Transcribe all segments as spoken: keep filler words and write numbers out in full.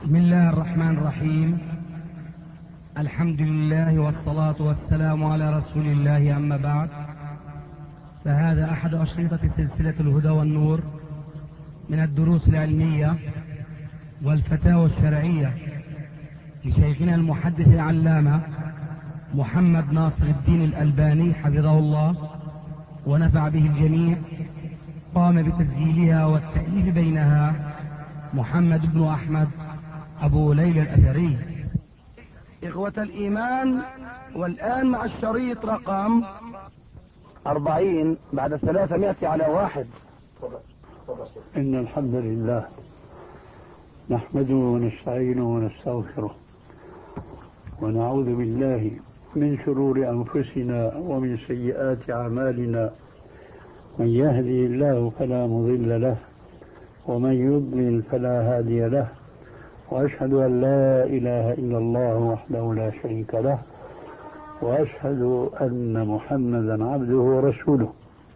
بسم الله الرحمن الرحيم. الحمد لله والصلاة والسلام على رسول الله، أما بعد، فهذا أحد أشرطة سلسلة الهدى والنور من الدروس العلمية والفتاوى الشرعية لشيخنا المحدث العلامة محمد ناصر الدين الألباني حفظه الله ونفع به الجميع. قام بتسجيلها والتأليف بينها محمد بن أحمد أبو ليلى الأثري. إخوة الإيمان، والآن مع الشريط رقم أربعين بعد ثلاثمائة على واحد. إن الحمد لله نحمده ونستعينه ونستغفره ونعوذ بالله من شرور أنفسنا ومن سيئات أعمالنا. من يهدي الله فلا مضل له ومن يضلل فلا هادي له، وأشهد أن لا إله إلا الله وحده لا شريك له، وأشهد أن محمدا عبده ورسوله.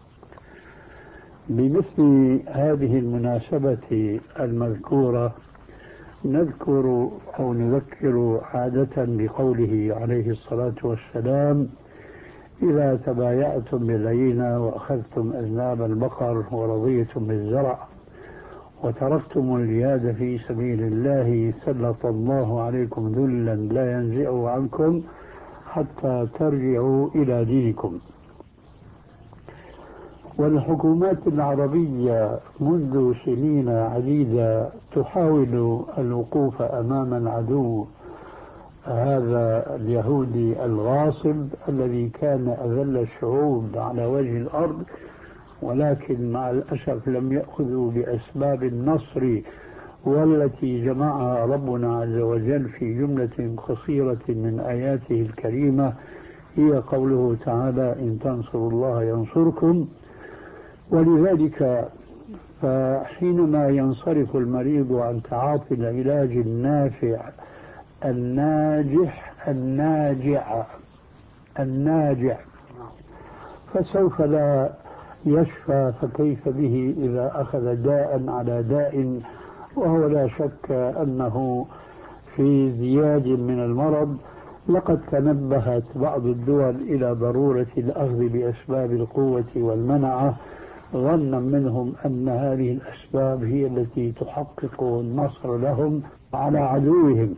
بمثل هذه المناسبة المذكورة نذكر أو نذكر عادة بقوله عليه الصلاة والسلام: إذا تبايعتم بالعينة وأخذتم أذناب البقر ورضيتم بالزرع وتركتم الجهاد في سبيل الله سلط الله عليكم ذلا لا ينزعه عنكم حتى ترجعوا إلى دينكم. والحكومات العربية منذ سنين عديدة تحاول الوقوف أمام العدو هذا اليهودي الغاصب الذي كان أذل الشعوب على وجه الأرض، ولكن مع الأسف لم يأخذوا بأسباب النصر والتي جمعها ربنا عز وجل في جملة قصيرة من آياته الكريمة، هي قوله تعالى: إن تنصروا الله ينصركم. ولذلك فحينما ينصرف المريض عن تعاطي العلاج النافع الناجح الناجع الناجع فسوف لا يشفى، فكيف به إذا أخذ داء على داء، وهو لا شك أنه في زياد من المرض. لقد تنبهت بعض الدول إلى ضرورة الأخذ بأسباب القوة والمنعة، ظنا منهم أن هذه الأسباب هي التي تحقق النصر لهم على عدوهم،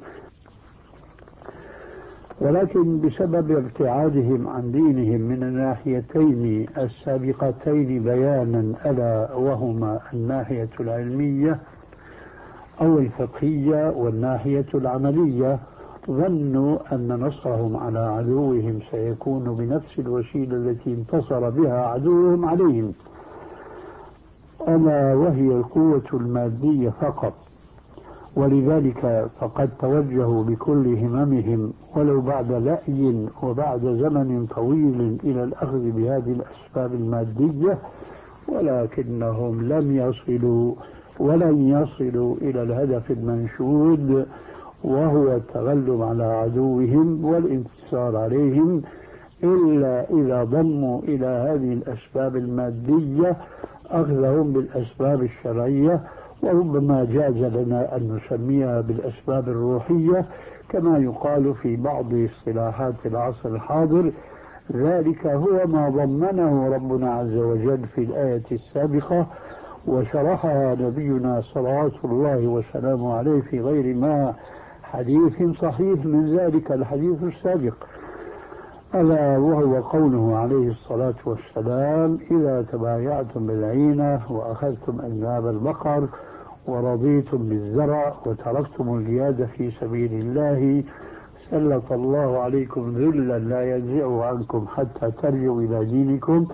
ولكن بسبب ابتعادهم عن دينهم من الناحيتين السابقتين بيانا، ألا وهما الناحية العلمية أو الفقهية والناحية العملية، ظنوا أن نصرهم على عدوهم سيكون بنفس الوسيلة التي انتصر بها عدوهم عليهم، ألا وهي القوة المادية فقط. ولذلك فقد توجهوا بكل هممهم ولو بعد لأي وبعد زمن طويل إلى الأخذ بهذه الأسباب المادية، ولكنهم لم يصلوا ولن يصلوا إلى الهدف المنشود، وهو التغلب على عدوهم والانتصار عليهم، إلا إذا ضموا إلى هذه الأسباب المادية أخذهم بالأسباب الشرعية، وربما جاز لنا أن نسميها بالأسباب الروحية كما يقال في بعض اصطلاحات العصر الحاضر. ذلك هو ما ضمنه ربنا عز وجل في الآية السابقة، وشرحها نبينا صلوات الله وسلامه عليه في غير ما حديث صحيح من ذلك الحديث السابق، ألا وهو قوله عليه الصلاة والسلام: إذا تبايعتم بالعينة وأخذتم أذناب البقر ورضيتم بالزرع وتركتم الجهاد في سبيل الله سلط الله عليكم ذلا لا ينزعه عنكم حتى ترجعوا إلى دينكم.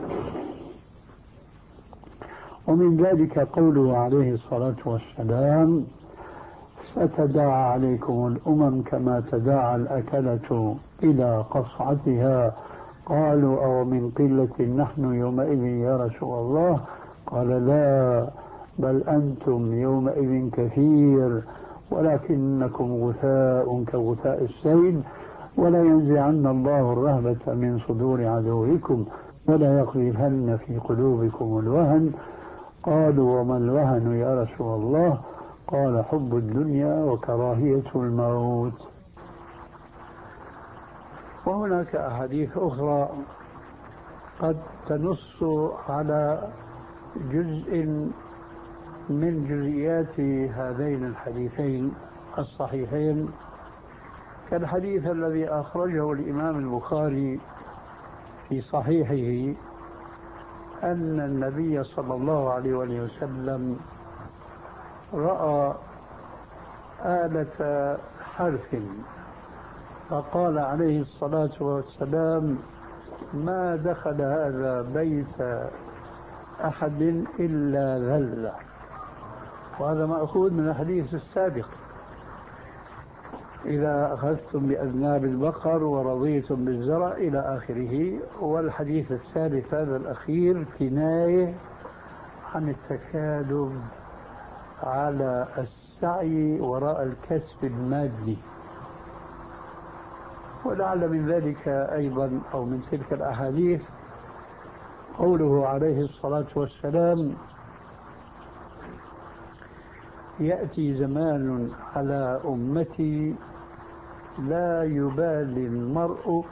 ومن ذلك قوله عليه الصلاة والسلام: ستداعى عليكم الأمم كما تداعى الأكلة إلى قصعتها. قالوا: أو من قلة نحن يومئذ يا رسول الله؟ قال: لا، بل أنتم يومئذ كثير، ولكنكم غثاء كغثاء السيل، ولا ينزعن الله الرهبة من صدور عدوكم ولا يقذفن في قلوبكم الوهن. قالوا: وما الوهن يا رسول الله؟ قال حب الدنيا وكراهية الموت. وهناك أحاديث أخرى قد تنص على جزء من جزئيات هذين الحديثين الصحيحين، كالحديث الذي أخرجه الإمام البخاري في صحيحه أن النبي صلى الله عليه وسلم رأى آلة حرث فقال عليه الصلاة والسلام: ما دخل هذا بيت أحد إلا ذل. وهذا مأخوذ من الحديث السابق: إذا أخذتم بأذناب البقر ورضيتم بالزرع إلى آخره. والحديث الثالث هذا الأخير كناية عن التكالب على السعي وراء الكسب المادي. ولعل من ذلك أيضا أو من تلك الأحاديث قوله عليه الصلاة والسلام: يأتي زمان على أمتي لا يبالي المرء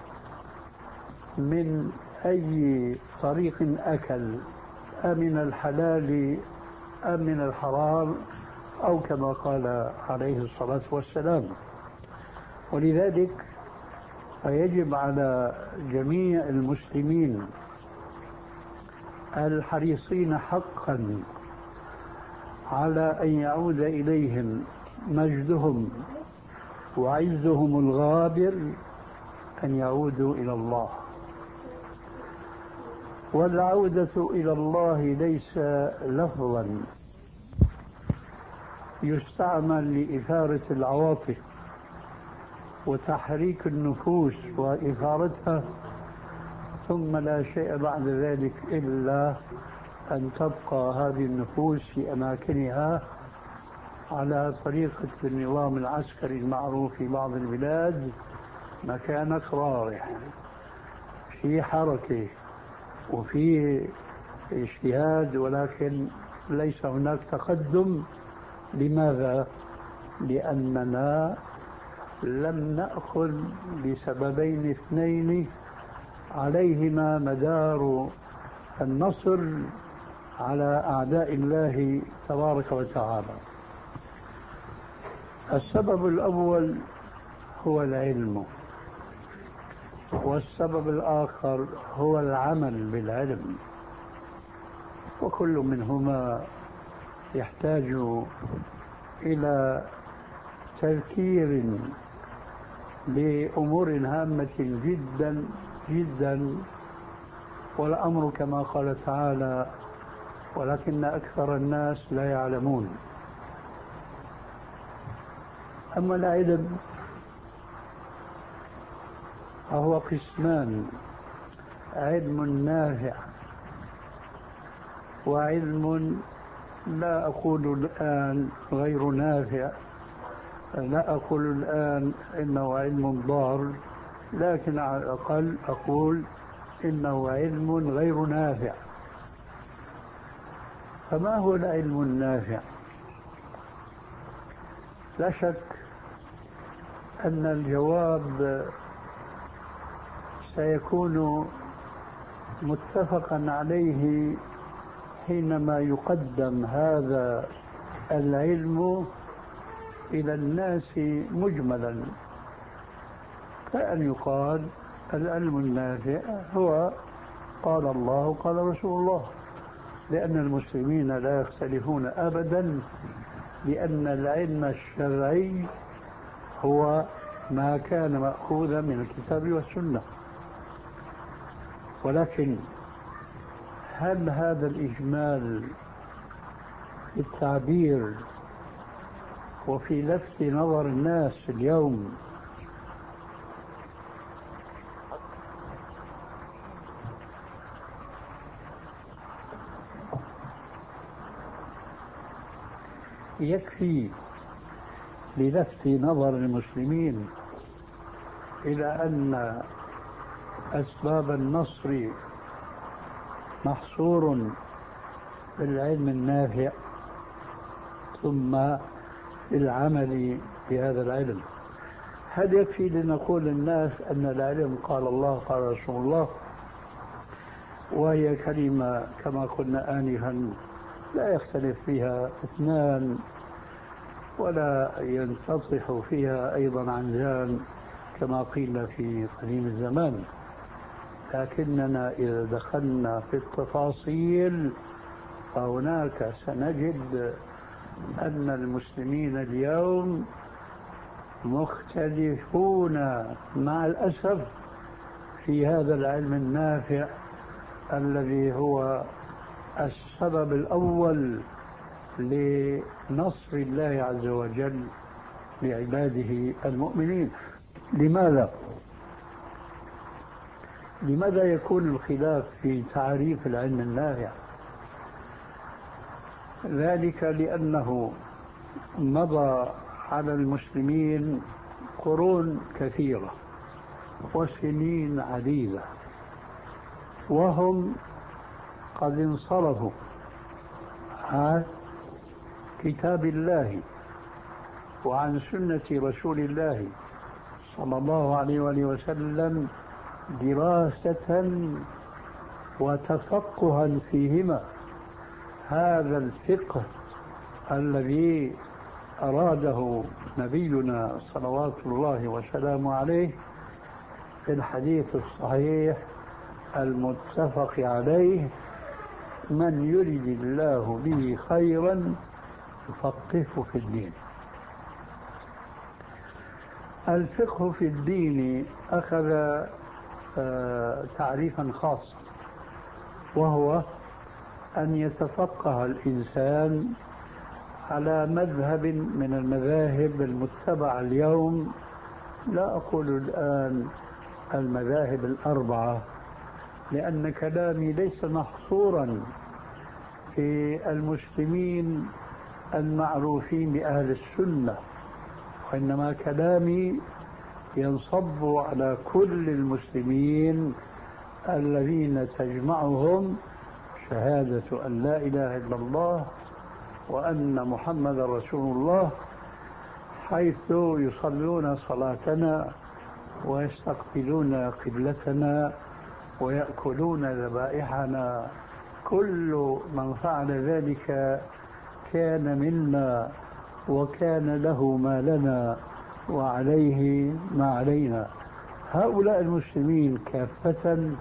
من أي طريق أكل، أمن الحلال أم من الحرام، أو كما قال عليه الصلاة والسلام. ولذلك فيجب على جميع المسلمين الحريصين حقا على أن يعود إليهم مجدهم وعزهم الغابر أن يعودوا إلى الله. والعودة إلى الله ليس لفظا يستعمل لإثارة العواطف وتحريك النفوس وإثارتها ثم لا شيء بعد ذلك إلا أن تبقى هذه النفوس في أماكنها على طريقة النظام العسكري المعروف في بعض البلاد: مكانك رايح، في حركة وفي اجتهاد ولكن ليس هناك تقدم. لماذا؟ لأننا لم نأخذ بسببين اثنين عليهما مدار النصر على أعداء الله تبارك وتعالى. السبب الأول هو العلم، والسبب الآخر هو العمل بالعلم، وكل منهما يحتاج إلى تذكير بأمور هامة جدا جدا. والأمر كما قال تعالى: ولكن أكثر الناس لا يعلمون. أما العلم فهو قسمان: علم نافع وعلم لا أقول الآن غير نافع، لا أقول الآن إنه علم ضار، لكن على الأقل أقول إنه علم غير نافع. فما هو العلم النافع؟ لا شك أن الجواب سيكون متفقا عليه حينما يقدم هذا العلم إلى الناس مجملا، كأن يقال: العلم النافع هو قال الله قال رسول الله. لأن المسلمين لا يختلفون أبدا لأن العلم الشرعي هو ما كان مأخوذا من الكتاب والسنة. ولكن هل هذا الإجمال في التعبير وفي لفت نظر الناس اليوم يكفي للفت نظر المسلمين إلى أن أسباب النصر محصور بالعلم النافع، ثم بالعمل بهذا العلم. هل يكفي لنقول للناس أن العلم قال الله قال رسول الله، وهي كلمة كما قلنا آنفا لا يختلف فيها اثنان ولا ينتصح فيها أيضا عنجان كما قيل في قديم الزمان، لكننا إذا دخلنا في التفاصيل فهناك سنجد أن المسلمين اليوم مختلفون مع الأسف في هذا العلم النافع الذي هو السبب الأول لنصر الله عز وجل لعباده المؤمنين. لماذا؟ لماذا يكون الخلاف في تعريف العلم النافع؟ ذلك لأنه مضى على المسلمين قرون كثيرة وسنين عديدة وهم قد انصرفوا عن كتاب الله وعن سنة رسول الله صلى الله عليه وآله وسلم دراسة وتفقها فيهما. هذا الفقه الذي أراده نبينا صلوات الله وسلامه عليه في الحديث الصحيح المتفق عليه: من يرد الله به خيرا يفقهه في الدين. الفقه في الدين أخذ تعريفا خاصا، وهو أن يتفقه الإنسان على مذهب من المذاهب المتبعة اليوم. لا أقول الآن المذاهب الأربعة، لأن كلامي ليس محصورا في المسلمين المعروفين بأهل السنة، وإنما كلامي ينصب على كل المسلمين الذين تجمعهم شهادة أن لا إله إلا الله وأن محمد رسول الله، حيث يصلون صلاتنا ويستقبلون قبلتنا ويأكلون ذبائحنا. كل من فعل ذلك كان منا وكان له ما لنا وعليه ما علينا. هؤلاء المسلمين كافة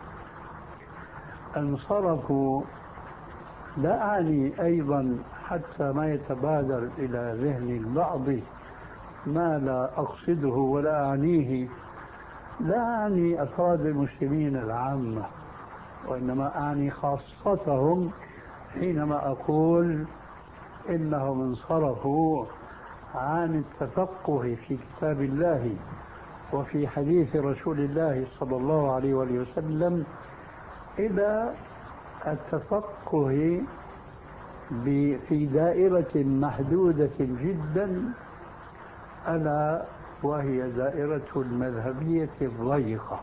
انصرفوا. لا أعني أيضا حتى ما يتبادر إلى ذهن البعض ما لا أقصده ولا أعنيه، لا أعني أفراد المسلمين العامة، وإنما أعني خاصتهم حينما أقول إنهم انصرفوا عن التفقه في كتاب الله وفي حديث رسول الله صلى الله عليه وسلم إلى التفقه في دائرة محدودة جدا، ألا وهي دائرة المذهبية الضيقة.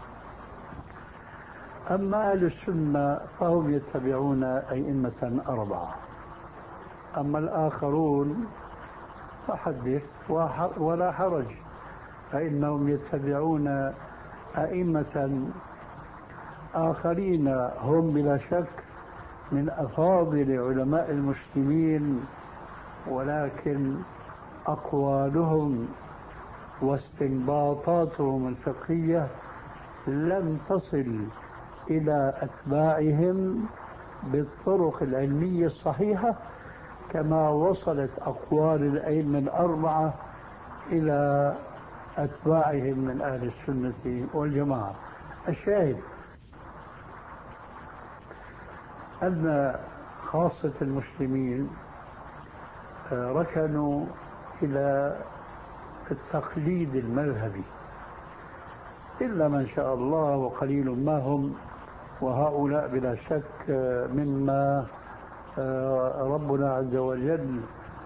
أما أهل السنة فهم يتبعون أئمة أربعة، أما الآخرون فحدث ولا حرج، فإنهم يتبعون أئمة آخرين هم بلا شك من أفاضل علماء المسلمين، ولكن أقوالهم واستنباطاتهم الفقهية لم تصل إلى أتباعهم بالطرق العلمية الصحيحة كما وصلت أقوال الأئمة الأربعة إلى أتباعهم من أهل السنة والجماعة. الشاهد أن خاصة المسلمين ركنوا إلى التقليد المذهبي إلا من شاء الله وقليل ما هم، وهؤلاء بلا شك مما ربنا عز وجل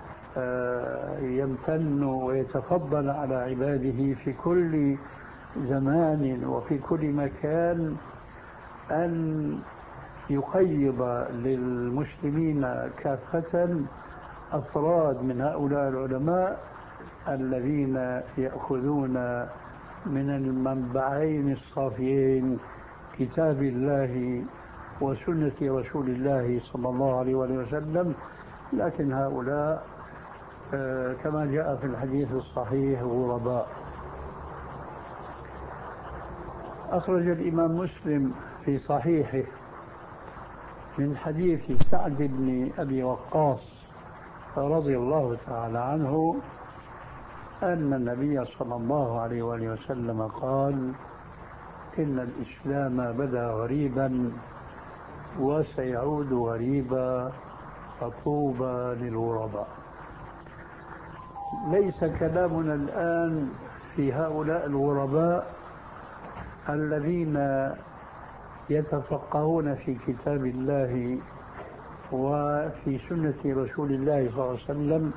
يمتن ويتفضل على عباده في كل زمان وفي كل مكان أن يقيض للمسلمين كافة أفراد من هؤلاء العلماء الذين يأخذون من المنبعين الصافيين كتاب الله وسنة رسول الله صلى الله عليه وسلم، لكن هؤلاء كما جاء في الحديث الصحيح غرباء. أخرج الإمام مسلم في صحيحه من حديث سعد بن أبي وقاص رضي الله تعالى عنه أن النبي صلى الله عليه وآله وسلم قال: إن الإسلام بدأ غريبا وسيعود غريبا فطوبى للغرباء. ليس كلامنا الآن في هؤلاء الغرباء الذين يتفقهون في كتاب الله وفي سنة رسول الله صلى الله عليه وسلم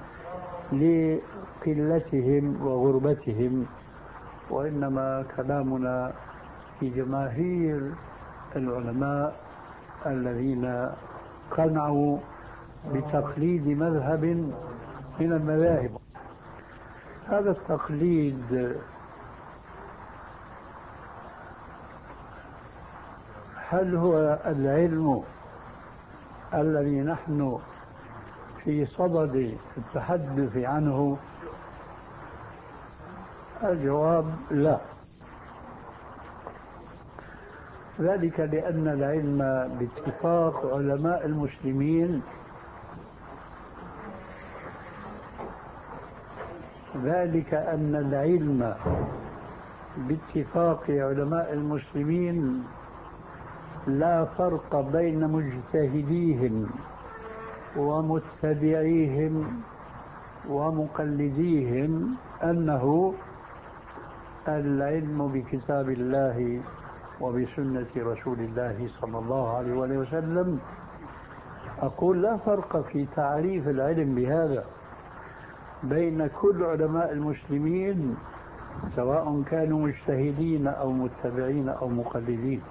لقلتهم وغربتهم، وإنما كلامنا في جماهير العلماء الذين قنعوا بتقليد مذهب من المذاهب. هذا التقليد هل هو العلم الذي نحن في صدد التحدث عنه؟ الجواب لا، ذلك لأن العلم باتفاق علماء المسلمين ذلك أن العلم باتفاق علماء المسلمين لا فرق بين مجتهديهم ومتبعيهم ومقلديهم، أنه العلم بكتاب الله وبسنة رسول الله صلى الله عليه وسلم. أقول لا فرق في تعريف العلم بهذا بين كل علماء المسلمين سواء كانوا مجتهدين أو متبعين أو مقلدين.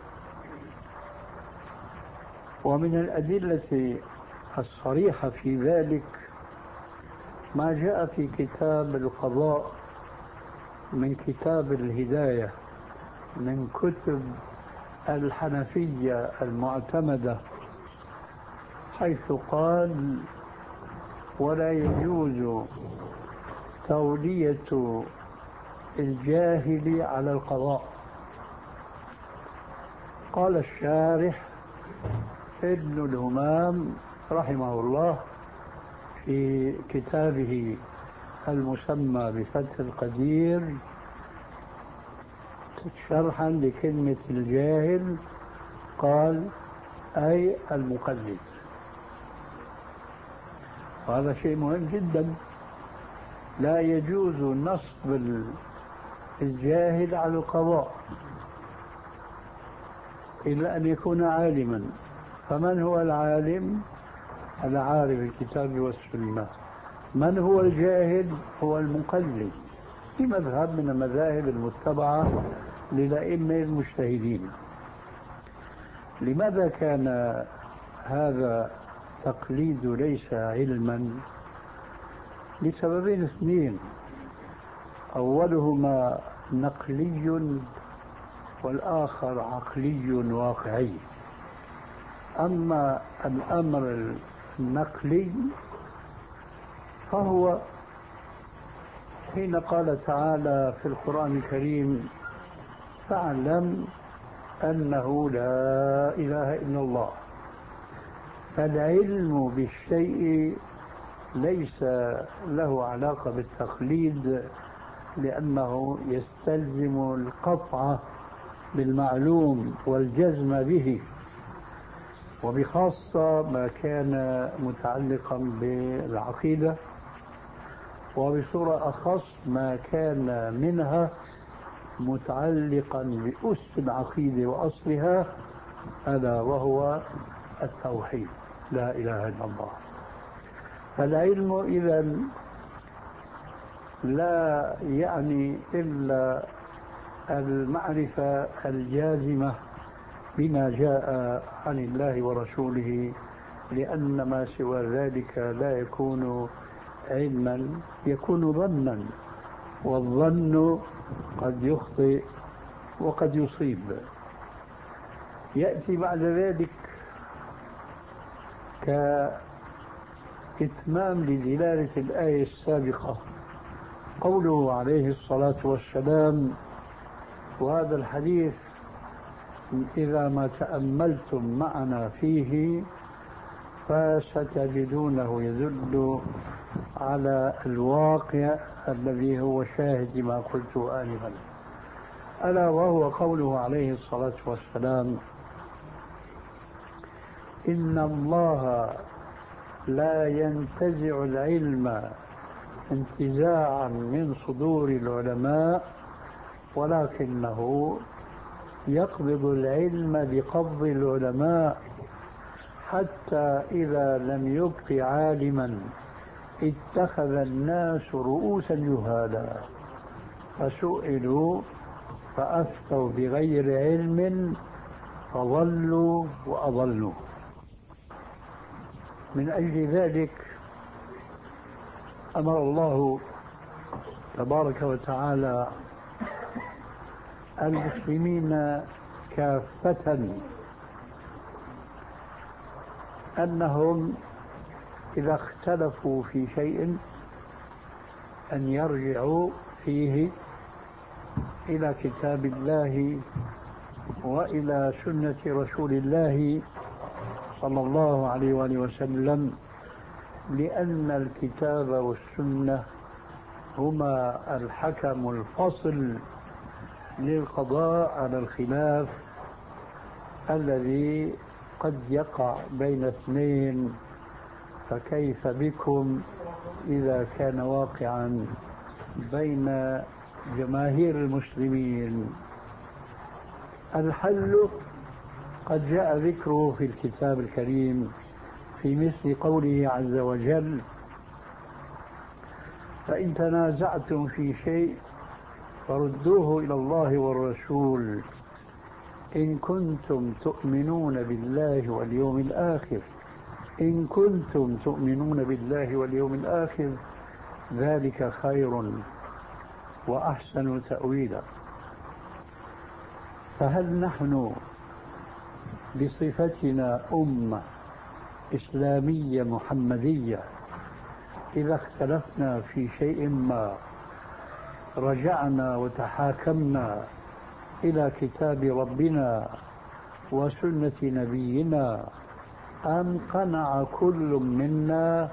ومن الأدلة الصريحة في ذلك ما جاء في كتاب القضاء من كتاب الهداية من كتب الحنفية المعتمدة، حيث قال: ولا يجوز تولية الجاهل على القضاء. قال الشارح ابن الهمام رحمه الله في كتابه المسمى بفتح القدير شرحا لكلمة الجاهل، قال: أي المقلد. وهذا شيء مهم جدا، لا يجوز نصب الجاهل على القضاء إلا أن يكون عالما. فمن هو العالم؟ العارف بالكتاب والسنة. من هو الجاهل؟ هو المقلد في مذهب من المذاهب المتبعة للأئمة المجتهدين. لماذا كان هذا التقليد ليس علما؟ لسببين اثنين: أولهما نقلي والآخر عقلي واقعي. أما الأمر النقلي فهو حين قال تعالى في القرآن الكريم: فاعلم أنه لا إله إلا الله. فالعلم بالشيء ليس له علاقة بالتقليد، لأنه يستلزم القطع بالمعلوم والجزم به، وبخاصة ما كان متعلقا بالعقيدة، وبصورة أخص ما كان منها متعلقا بأس العقيدة وأصلها، ألا وهو التوحيد، لا إله إلا الله. فالعلم إذن لا يعني إلا المعرفة الجازمة بما جاء عن الله ورسوله، لأن ما سوى ذلك لا يكون علما، يكون ظنا والظن قد يخطئ وقد يصيب. يأتي بعد ذلك كإتمام لدلالة الآية السابقة قوله عليه الصلاة والسلام، وهذا الحديث إذا ما تأملتم معنا فيه فستجدونه يدل على الواقع الذي هو شاهد ما قلت آنفا، ألا وهو قوله عليه الصلاة والسلام: إن الله لا ينتزع العلم انتزاعا من صدور العلماء، ولكنه يقبض العلم بقبض العلماء، حتى إذا لم يبق عالما اتخذ الناس رؤوسا جهالا فسئلوا فأفتوا بغير علم فضلوا وأضلوا. من أجل ذلك أمر الله تبارك وتعالى المسلمين كافة أنهم إذا اختلفوا في شيء أن يرجعوا فيه إلى كتاب الله وإلى سنة رسول الله صلى الله عليه وآله وسلم، لأن الكتاب والسنة هما الحكم الفصل للقضاء على الخلاف الذي قد يقع بين اثنين، فكيف بكم إذا كان واقعا بين جماهير المسلمين؟ الحل قد جاء ذكره في الكتاب الكريم في مثل قوله عز وجل: فإن تنازعتم في شيء فردوه إلى الله والرسول إن كنتم تؤمنون بالله واليوم الآخر إن كنتم تؤمنون بالله واليوم الآخر ذلك خير وأحسن تأويلا. فهل نحن بصفتنا أمة إسلامية محمدية إذا اختلفنا في شيء ما رجعنا وتحاكمنا إلى كتاب ربنا وسنة نبينا، أم قنع كل منا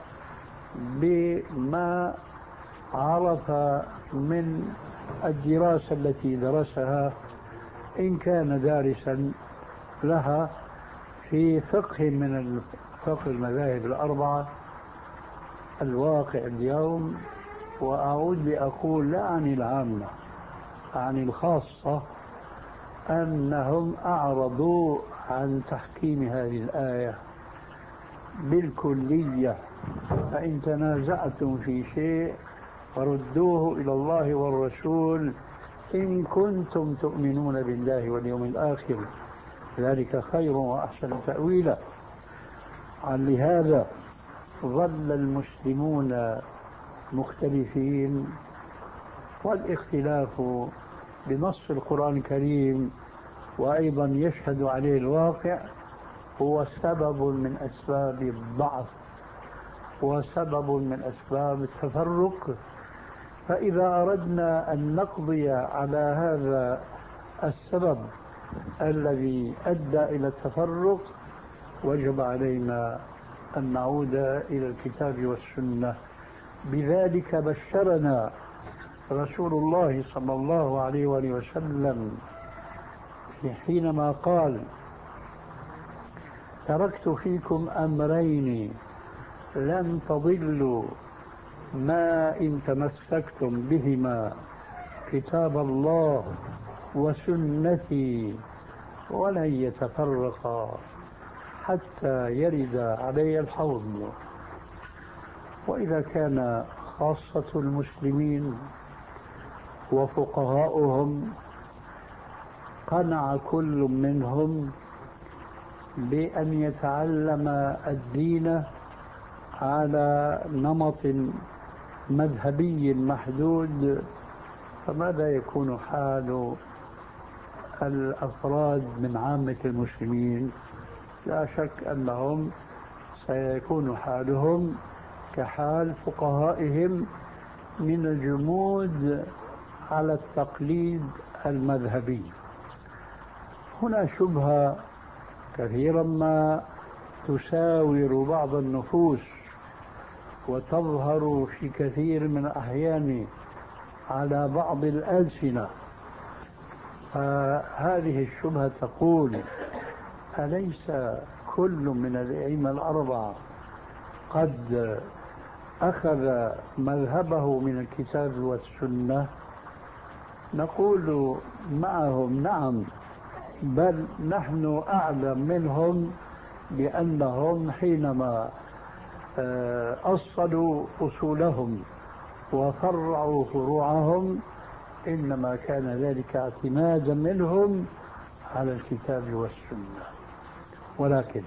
بما عرف من الدراسة التي درسها إن كان دارسا لها في فقه من فقه المذاهب الأربعة؟ الواقع اليوم، وأعود لأقول لا عن العامة عن الخاصة، أنهم أعرضوا عن تحكيم هذه الآية بالكلية. فإن تنازعتم في شيء فردوه إلى الله والرسول إن كنتم تؤمنون بالله واليوم الآخر ذلك خير وأحسن تأويلا. لهذا ظل المسلمون مختلفين، والاختلاف بنص القرآن الكريم وأيضا يشهد عليه الواقع هو سبب من أسباب الضعف وسبب من أسباب التفرق. فإذا أردنا أن نقضي على هذا السبب الذي أدى إلى التفرق وجب علينا أن نعود إلى الكتاب والسنة. بذلك بشرنا رسول الله صلى الله عليه وآله وسلم حينما قال: تركت فيكم أمرين لن تضلوا ما إن تمسكتم بهما كتاب الله وسنتي ولن يتفرقا حتى يرد علي الحوض. وإذا كان خاصة المسلمين وفقهاؤهم قنع كل منهم بأن يتعلم الدين على نمط مذهبي محدود فماذا يكون حال الأفراد من عامة المسلمين؟ لا شك أنهم سيكون حالهم كحال فقهائهم من الجمود على التقليد المذهبي. هنا شبهة كثيرا ما تساور بعض النفوس وتظهر في كثير من الأحيان على بعض الألسنة. فهذه الشبهة تقول: أليس كل من الأئمة الأربعة قد أخذ مذهبه من الكتاب والسنة؟ نقول معهم: نعم، بل نحن أعلم منهم بأنهم حينما أصلوا أصولهم وفرعوا فروعهم إنما كان ذلك اعتمادا منهم على الكتاب والسنة. ولكن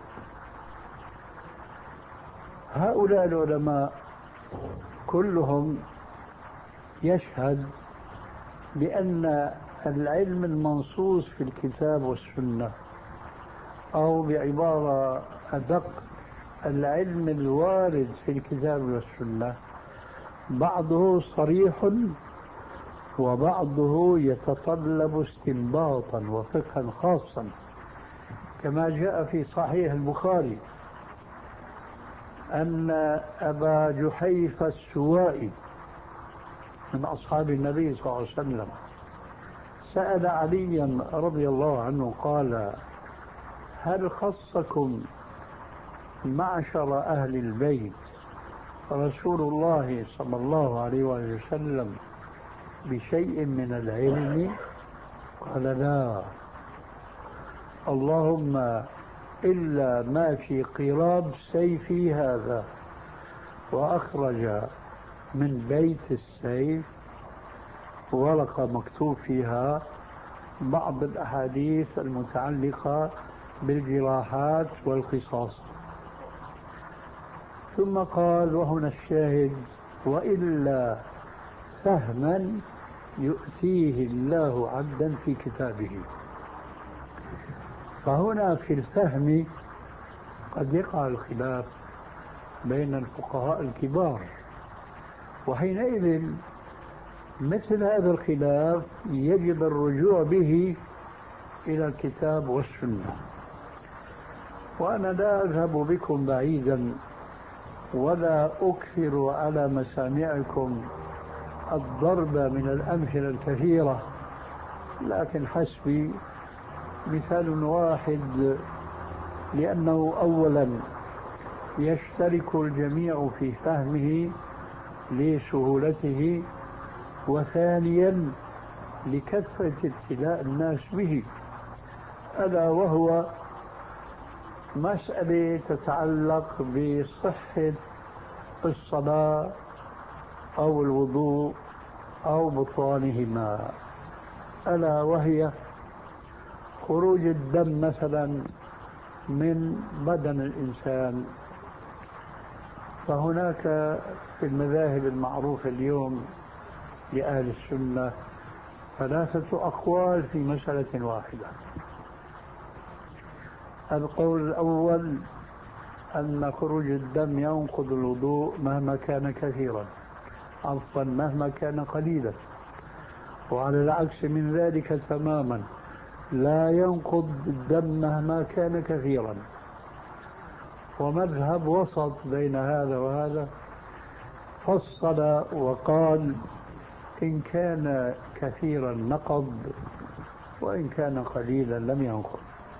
هؤلاء العلماء كلهم يشهد بأن العلم المنصوص في الكتاب والسنة، أو بعبارة أدق العلم الوارد في الكتاب والسنة، بعضه صريح وبعضه يتطلب استنباطا وفقها خاصا، كما جاء في صحيح البخاري أن أبا جحيفة السوائي من أصحاب النبي صلى الله عليه وسلم سأل عليا رضي الله عنه قال: هل خصكم معشر أهل البيت رسول الله صلى الله عليه وسلم بشيء من العلم؟ قال: لا، اللهم إلا ما في قراب سيفي هذا. وأخرج من بيت السيف ورقة مكتوب فيها بعض الأحاديث المتعلقة بالجراحات والقصاص. ثم قال، وهنا الشاهد: وإلا فهما يؤتيه الله عبدا في كتابه. فهنا في الفهم قد يقع الخلاف بين الفقهاء الكبار، وحينئذ مثل هذا الخلاف يجب الرجوع به إلى الكتاب والسنة. وأنا لا أذهب بكم بعيدا ولا أكثر على مسامعكم الضرب من الأمثلة الكثيرة، لكن حسبي مثال واحد، لأنه أولا يشترك الجميع في فهمه لسهولته، وثانيا لكثرة ابتلاء الناس به، ألا وهو مسألة تتعلق بصحة الصلاة أو الوضوء أو بطلانهما، ألا وهي خروج الدم مثلا من بدن الإنسان. فهناك في المذاهب المعروفة اليوم لأهل السنة ثلاثة أقوال في مسألة واحدة. القول الأول أن خروج الدم ينقض الوضوء مهما كان كثيرا، عفوا مهما كان قليلا، وعلى العكس من ذلك تماما لا ينقض الدم مهما كان كثيرا. ومذهب وسط بين هذا وهذا فصل وقال: إن كان كثيرا نقض، وإن كان قليلا لم ينقض.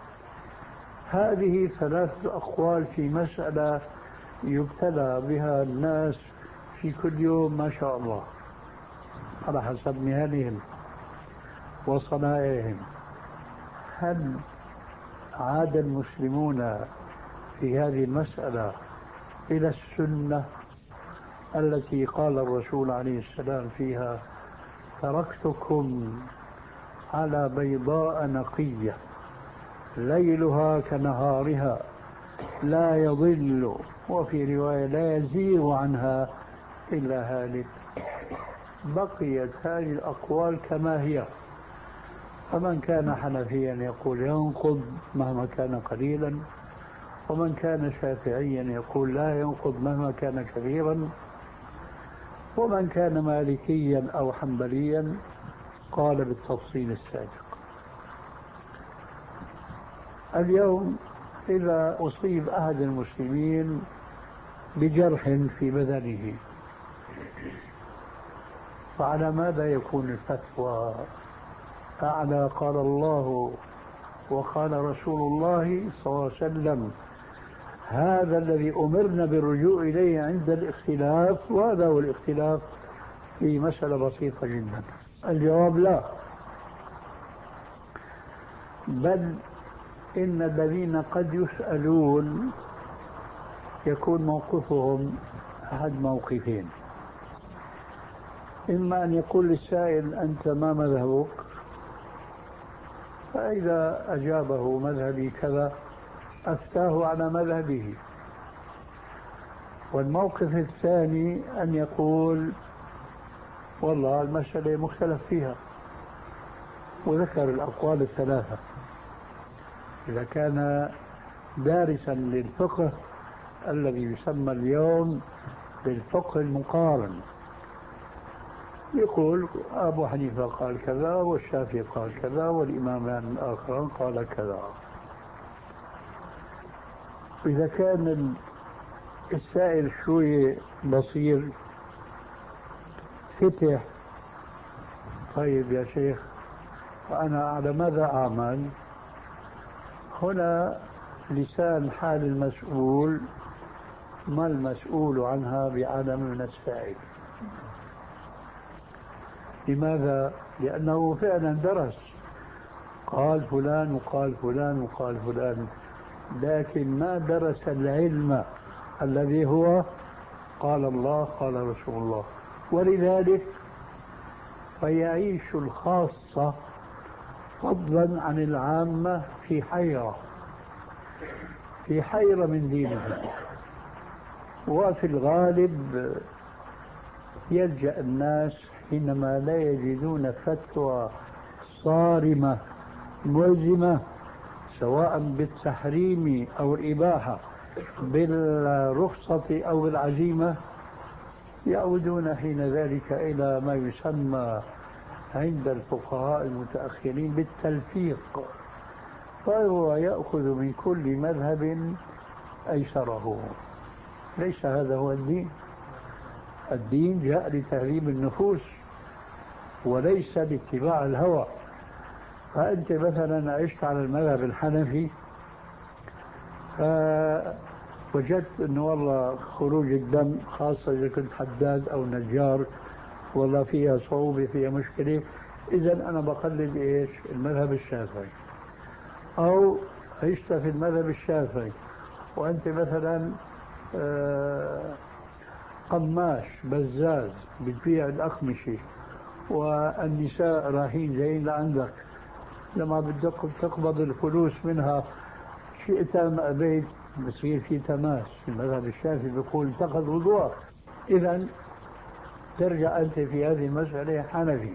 هذه ثلاثة أقوال في مسألة يبتلى بها الناس في كل يوم ما شاء الله على حسب مهنهم وصنائعهم. هل عاد المسلمون في هذه المسألة إلى السنة التي قال الرسول عليه السلام فيها: تركتكم على بيضاء نقية ليلها كنهارها لا يضل، وفي رواية لا يزيغ عنها إلا هالك؟ بقيت هذه الأقوال كما هي. فمن كان حنفيا يقول ينقض مهما كان قليلا، ومن كان شافعيا يقول لا ينقض مهما كان كبيرا، ومن كان مالكيا أو حنبليا قال بالتفصيل السابق. اليوم إذا أصيب أحد المسلمين بجرح في بدنه فعلى ماذا يكون الفتوى؟ أعلى قال الله وقال رسول الله صلى الله عليه وسلم، هذا الذي أمرنا بالرجوع إليه عند الاختلاف، وهذا هو الاختلاف في مسألة بسيطة جدا. الجواب لا، بل إن الذين قد يسألون يكون موقفهم أحد موقفين: إما أن يقول للسائل أنت ما مذهبك؟ فإذا أجابه مذهبي كذا أفتاه على مذهبه. والموقف الثاني أن يقول والله المسألة مختلف فيها، وذكر الأقوال الثلاثة. إذا كان دارسا للفقه الذي يسمى اليوم بالفقه المقارن، يقول أبو حنيفة قال كذا، والشافعي قال كذا، والإمامان الآخران قال كذا. إذا كان السائل شوي بصير فتح، طيب يا شيخ وأنا على ماذا أعمل؟ هنا لسان حال المسؤول ما المسؤول عنها بعدم من السائل. لماذا؟ لأنه فعلا درس، قال فلان وقال فلان وقال فلان، لكن ما درس العلم الذي هو قال الله قال رسول الله. ولذلك فيعيش الخاصة فضلا عن العامة في حيرة في حيرة من دينه. وفي الغالب يلجأ الناس حينما لا يجدون فتوى صارمة ملزمة سواء بالتحريم أو الإباحة، بالرخصة أو بالعزيمة، يعودون حين ذلك إلى ما يسمى عند الفقهاء المتأخرين بالتلفيق، فهو يأخذ من كل مذهب أيسره. ليس هذا هو الدين. الدين جاء لتهذيب النفوس وليس لاتباع الهوى. فأنت مثلا عشت على المذهب الحنفي فوجدت أنه والله خروج الدم خاصة إذا كنت حداد أو نجار والله فيها صعوبة فيها مشكلة، إذا أنا بقلد إيش؟ المذهب الشافعي. أو عشت في المذهب الشافعي وأنت مثلا قماش بزاز بتبيع الأقمشة والنساء رايحين جايين لعندك، لما بدك تقبض الفلوس منها شئت أم أبيت بصير في تماس. المذهب الشافعي بيقول انتقض وضوءك، إذا ترجع أنت في هذه المسألة حنفي.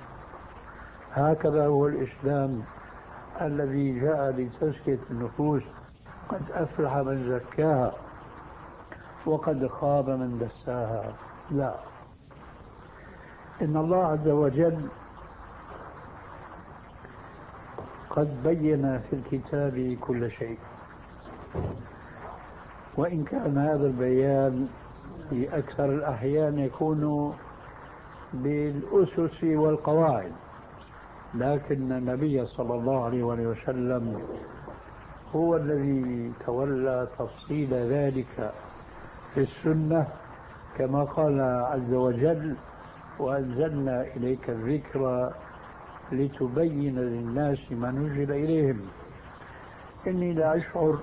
هكذا هو الإسلام الذي جاء لتزكية النفوس. قد أفلح من زكاها وقد خاب من دساها. لا، إن الله عز وجل قد بين في الكتاب كل شيء، وإن كان هذا البيان في أكثر الأحيان يكون بالأسس والقواعد، لكن النبي صلى الله عليه وسلم هو الذي تولى تفصيل ذلك في السنة، كما قال عز وجل وأنزلنا إليك الذكر لتبين للناس ما نزل إليهم. إني لا أشعر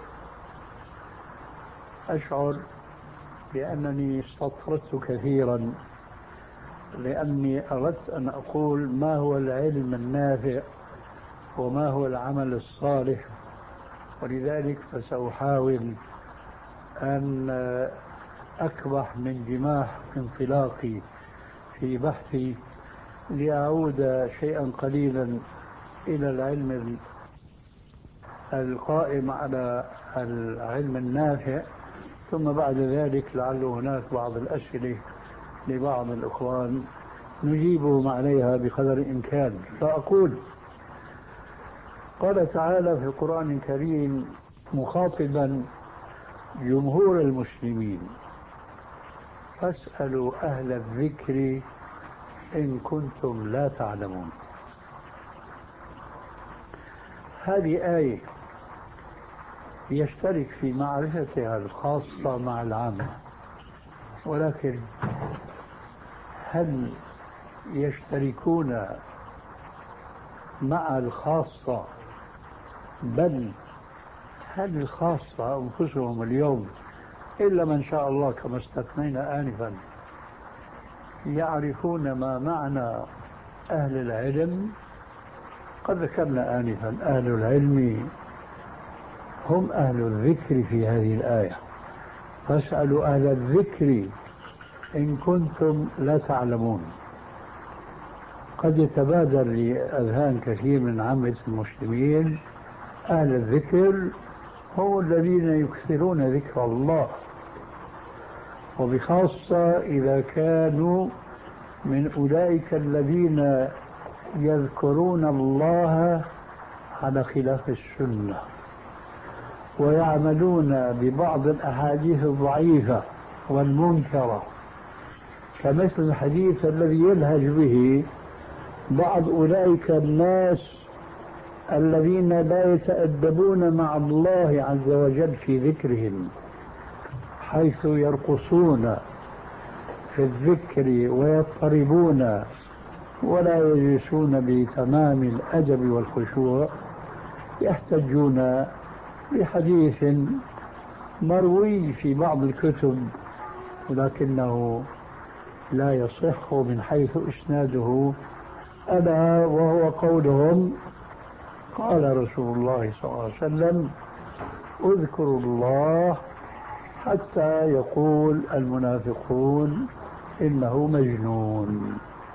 أشعر بأنني استطردت كثيرا، لأني أردت أن أقول ما هو العلم النافع وما هو العمل الصالح، ولذلك فسأحاول أن أكبح من جماح انطلاقي في بحثي لأعود شيئا قليلا إلى العلم القائم على العلم النافع، ثم بعد ذلك لعل هناك بعض الأسئلة لبعض الإخوان نجيبهم عليها بقدر الإمكان. فأقول قال تعالى في القرآن الكريم مخاطبا جمهور المسلمين: فاسألوا أهل الذكر إن كنتم لا تعلمون. هذه آية يشترك في معرفتها الخاصة مع العامة، ولكن هل يشتركون مع الخاصة؟ بل هل الخاصة أنفسهم اليوم إلا من شاء الله كما استثنينا آنفا يعرفون ما معنى أهل العلم؟ قد ذكرنا آنفا أهل العلم هم أهل الذكر في هذه الآية. فاسألوا أهل الذكر إن كنتم لا تعلمون. قد يتبادر لأذهان كثير من عامة المسلمين أهل الذكر هم الذين يكثرون ذكر الله، وبخاصة إذا كانوا من أولئك الذين يذكرون الله على خلاف السنة ويعملون ببعض الأحاديث الضعيفة والمنكرة، كمثل الحديث الذي يلهج به بعض أولئك الناس الذين لا يتأدبون مع الله عز وجل في ذكرهم، حيث يرقصون في الذكر ويضطربون ولا يجلسون بتمام الأدب والخشوع. يحتجون بحديث مروي في بعض الكتب ولكنه لا يصح من حيث إسناده، ألا وهو قولهم: قال رسول الله صلى الله عليه وسلم: اذكروا الله حتى يقول المنافقون إنه مجنون.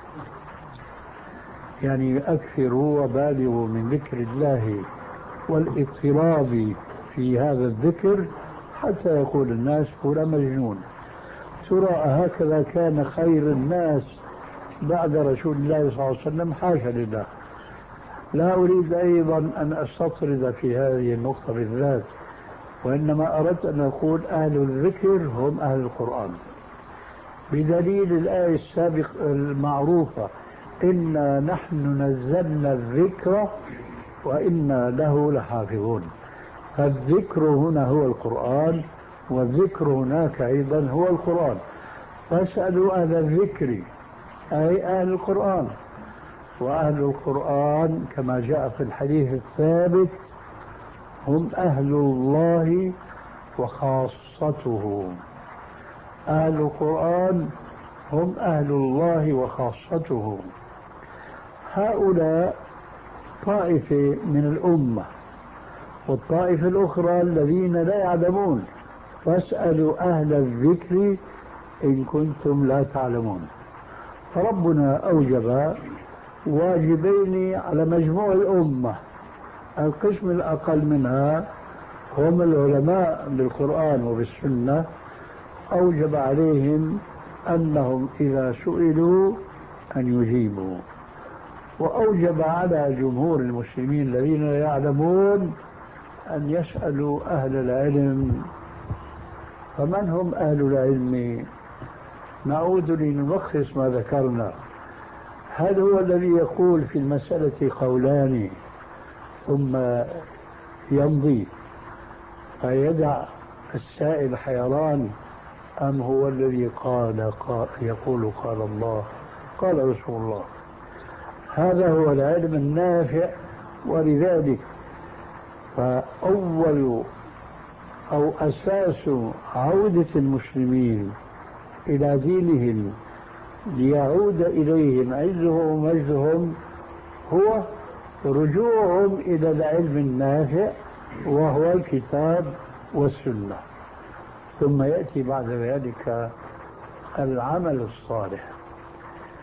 يعني أكثروا وبالغوا من ذكر الله والاضطراب في هذا الذكر حتى يقول الناس فلان مجنون. ترى هكذا كان خير الناس بعد رسول الله صلى الله عليه وسلم؟ حاشا لله. لا أريد أيضا أن أستطرد في هذه النقطة بالذات، وإنما أردت أن أقول أهل الذكر هم أهل القرآن، بدليل الآية السابقة المعروفة: إنا نحن نزلنا الذكر وإنا له لحافظون. فالذكر هنا هو القرآن، والذكر هناك أيضا هو القرآن. فاسألوا أهل الذكر أي أهل القرآن، وأهل القرآن كما جاء في الحديث الثابت هم أهل الله وخاصته. أهل القرآن هم أهل الله وخاصته. هؤلاء طائفة من الأمة، والطائفة الأخرى الذين لا يعلمون. فاسألوا أهل الذكر إن كنتم لا تعلمون. فربنا أوجب واجبين على مجموع الأمة. القسم الأقل منها هم العلماء بالقرآن وبالسنة، أوجب عليهم أنهم إذا سئلوا أن يجيبوا، وأوجب على جمهور المسلمين الذين يعلمون أن يسألوا أهل العلم. فمن هم أهل العلم؟ نعود لنلخص ما ذكرنا. هل هو الذي يقول في المسألة قولان ثم يمضي فيدع السائل حيران، أم هو الذي قال, قال يقول قال الله قال رسول الله؟ هذا هو العلم النافع. ولذلك فأول أو أساس عودة المسلمين إلى دينهم ليعود إليهم عزهم ومجدهم هو رجوعهم إلى العلم النافع وهو الكتاب والسنة، ثم يأتي بعد ذلك العمل الصالح.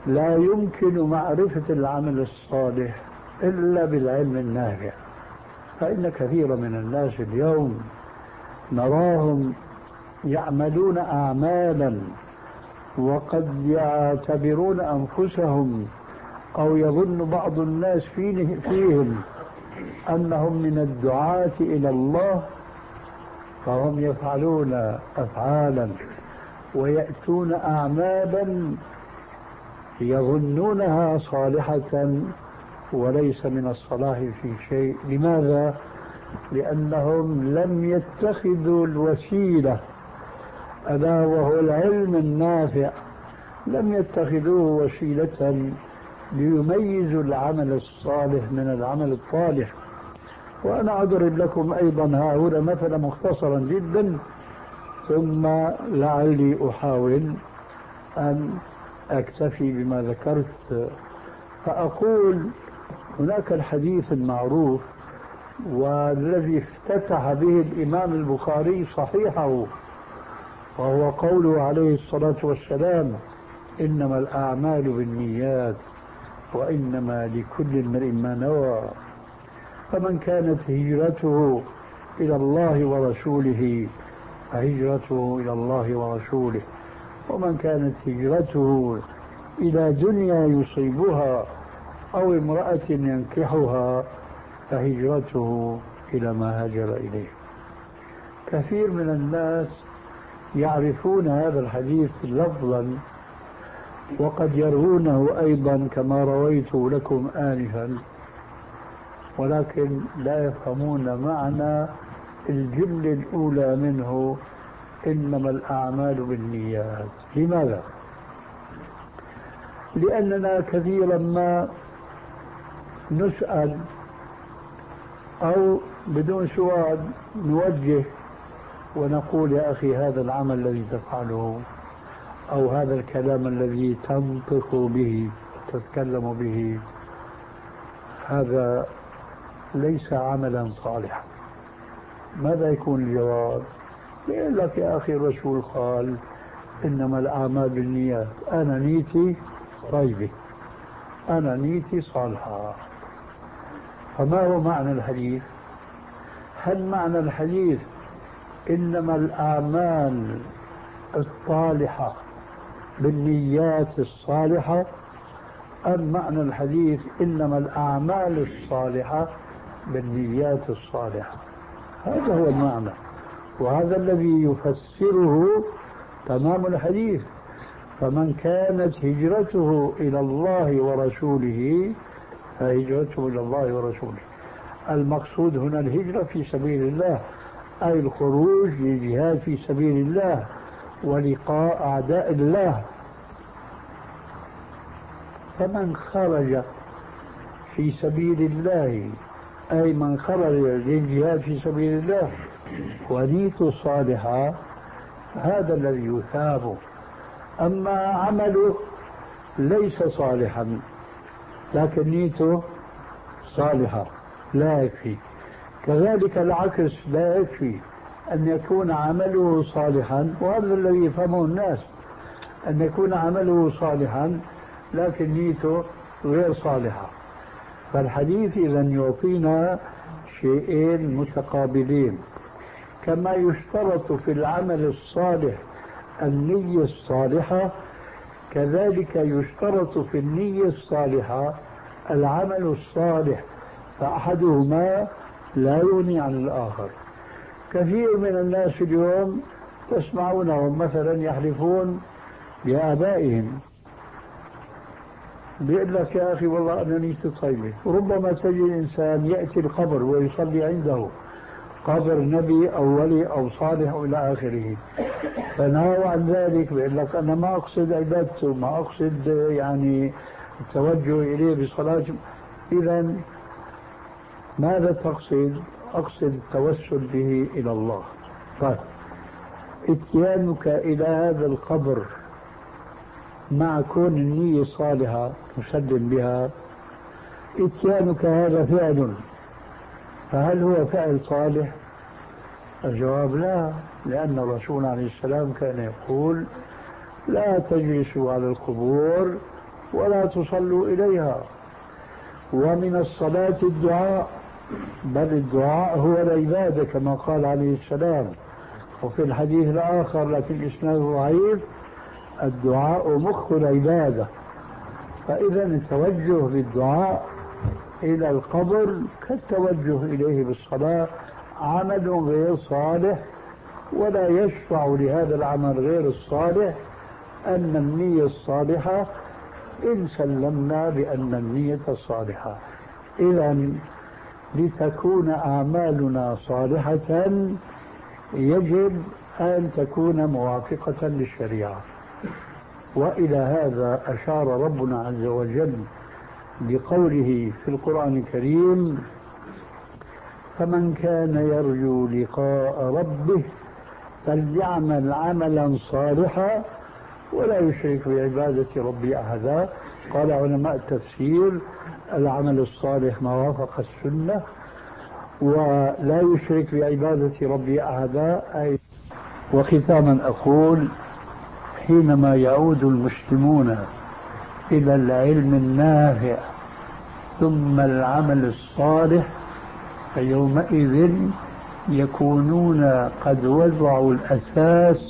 لا يمكن معرفة العمل الصالح إلا بالعلم النافع. فإن كثير من الناس اليوم نراهم يعملون أعمالا وقد يعتبرون أنفسهم أو يظن بعض الناس فيهم أنهم من الدعاة إلى الله، فهم يفعلون أفعالا ويأتون أعمالا يظنونها صالحة وليس من الصلاح في شيء. لماذا؟ لأنهم لم يتخذوا الوسيلة ألا وهو العلم النافع، لم يتخذوه وسيلة ليميزوا العمل الصالح من العمل الطالح. وأنا أضرب لكم أيضا هنا مثلا مختصرا جدا، ثم لعلي أحاول أن أكتفي بما ذكرت. فأقول هناك الحديث المعروف والذي افتتح به الإمام البخاري صحيحه، وهو قوله عليه الصلاة والسلام: إنما الأعمال بالنيات وإنما لكل امرئ ما نوى، فمن كانت هجرته إلى الله ورسوله فهجرته إلى الله ورسوله، ومن كانت هجرته إلى دنيا يصيبها أو امرأة ينكحها فهجرته إلى ما هاجر إليه. كثير من الناس يعرفون هذا الحديث لفظا وقد يروونه أيضا كما رويت لكم آنفا، ولكن لا يفهمون معنى الجملة الأولى منه: إنما الأعمال بالنيات. لماذا؟ لأننا كثيرا ما نسأل أو بدون سؤال نوجه ونقول: يا أخي هذا العمل الذي تفعله أو هذا الكلام الذي تنطق به تتكلم به هذا ليس عملا صالحا. ماذا يكون الجواب؟ يقول لك: يا أخي الرسول قال إنما الأعمال بالنيات، أنا نيتي طيبة، أنا نيتي صالحة. فما هو معنى الحديث؟ هل معنى الحديث إنما الأعمال الصالحة بالنيات الصالحة، أم معنى الحديث إنما الأعمال الصالحة بالنيات الصالحة؟ هذا هو المعنى، وهذا الذي يفسره تمام الحديث. فمن كانت هجرته إلى الله ورسوله فهجرته إلى الله ورسوله. المقصود هنا الهجرة في سبيل الله، أي الخروج للجهاد في سبيل الله ولقاء أعداء الله. فمن خرج في سبيل الله أي من خرج للجهاد في سبيل الله ونيته صالحة، هذا الذي يثاب. أما عمله ليس صالحا لكن نيته صالحة لا يكفي. كذلك العكس، لا يكفي أن يكون عمله صالحا، وهذا الذي يفهمه الناس، أن يكون عمله صالحا لكن نيته غير صالحة. فالحديث إذن يعطينا شيئين متقابلين: كما يشترط في العمل الصالح النية الصالحة، كذلك يشترط في النية الصالحة العمل الصالح، فأحدهما لا يغني عن الآخر. كثير من الناس اليوم تسمعونهم مثلا يحلفون بآبائهم، بيقول لك: يا أخي والله أنا نيتي طيبة. ربما تجد إنسان يأتي القبر ويصلي عنده، قبر نبي أو ولي أو صالح إلى آخره، فنهى عن ذلك بيقول لك: أنا ما أقصد عبادته، ما أقصد يعني التوجه إليه بصلاة. إذا ماذا تقصد؟ أقصد التوسل به إلى الله. طيب، اتيانك إلى هذا القبر مع كون النية صالحة مسلم بها، اتيانك هذا فعل، فهل هو فعل صالح؟ الجواب لا، لأن الرسول عليه السلام كان يقول: لا تجلسوا على القبور ولا تصلوا إليها. ومن الصلاة الدعاء، بل الدعاء هو العبادة كما قال عليه السلام. وفي الحديث الآخر لكن إسناده ضعيف: الدعاء مخ العبادة. فإذا التوجه بالدعاء إلى القبر كالتوجه إليه بالصلاة، عمل غير صالح، ولا يشفع لهذا العمل غير الصالح أن النية الصالحة إن سلمنا بأن النية الصالحة. إذا لتكون أعمالنا صالحة يجب أن تكون موافقة للشريعة. وإلى هذا أشار ربنا عز وجل بقوله في القرآن الكريم: فمن كان يرجو لقاء ربه فليعمل عملا صالحا ولا يشرك بعبادة ربه أحدا. قال علماء التفسير: العمل الصالح ما وافق السنة، ولا يشرك بعبادة ربه أحدا. أي وختاما أقول: حينما يعود المسلمون إلى العلم النافع ثم العمل الصالح فيومئذ يكونون قد وضعوا الأساس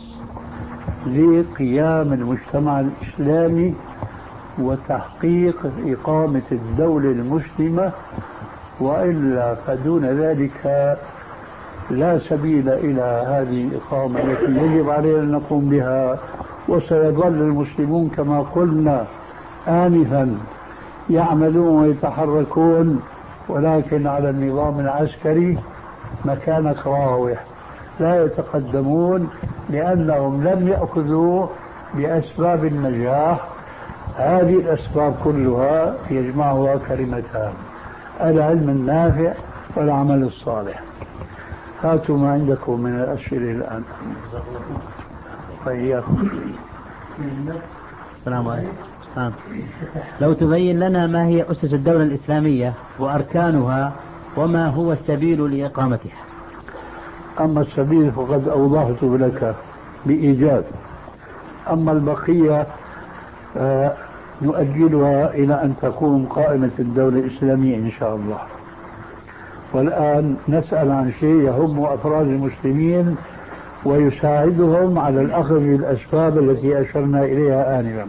لقيام المجتمع الإسلامي وتحقيق إقامة الدولة المسلمة. وإلا فدون ذلك لا سبيل إلى هذه الإقامة التي يجب علينا أن نقوم بها. وسيظل المسلمون كما قلنا آنفا يعملون ويتحركون، ولكن على النظام العسكري مكانك راوح، لا يتقدمون لأنهم لم يأخذوا بأسباب النجاح. هذه الأسباب كلها يجمعها كلمتان: العلم النافع والعمل الصالح. هاتوا ما عندكم من الأسئلة الآن. وإياكم. السلام عليكم. لو تبين لنا ما هي أسس الدولة الإسلامية وأركانها وما هو السبيل لإقامتها. أما السبيل فقد أوضحته لك بإيجاز، أما البقية آه نؤجلها إلى أن تقوم قائمة الدولة الإسلامية إن شاء الله. والآن نسأل عن شيء يهم أفراد المسلمين ويساعدهم على الأخذ بالأسباب التي أشرنا إليها آنفا.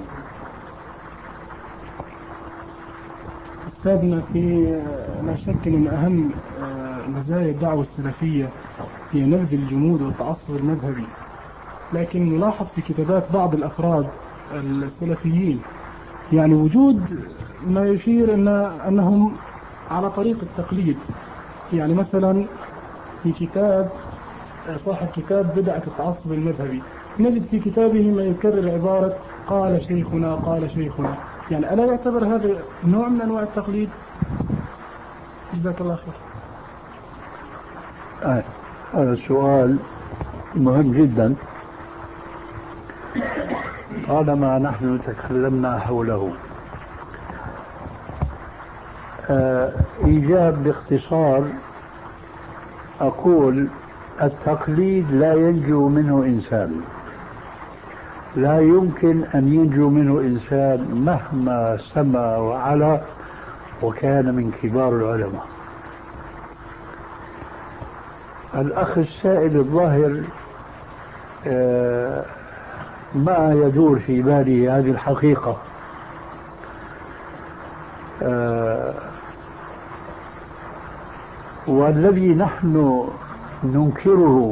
أستاذنا، في لا شك من أهم مزايا الدعوة السلفية هي نبذ الجمود والتعصب المذهبي، لكن نلاحظ في كتابات بعض الأفراد السلفيين يعني وجود ما يشير إن أنهم على طريق التقليد. يعني مثلا في كتاب صاحب كتاب بدعة التعصب المذهبي نجد في كتابه ما يكرر عبارة قال شيخنا قال شيخنا. يعني ألا يعتبر هذا نوع من أنواع التقليد؟ جزاك الله خير. آه. هذا السؤال مهم جدا طالما نحن تكلمنا حوله. آه. إيجاب باختصار أقول: التقليد لا ينجو منه إنسان، لا يمكن أن ينجو منه إنسان مهما سمى وعلى وكان من كبار العلماء. الأخ السائل الظاهر ما يدور في باله هذه الحقيقة. والذي نحن ننكره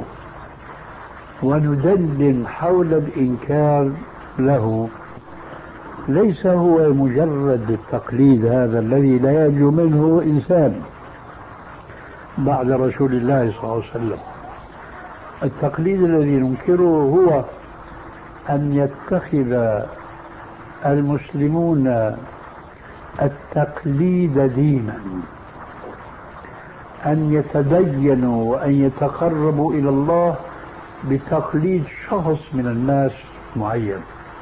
وندندن حول الإنكار له ليس هو مجرد التقليد هذا الذي لا ينجو منه إنسان بعد رسول الله صلى الله عليه وسلم. التقليد الذي ننكره هو أن يتخذ المسلمون التقليد دينا، أن يتدينوا وأن يتقربوا إلى الله بتقليد شخص من الناس معين.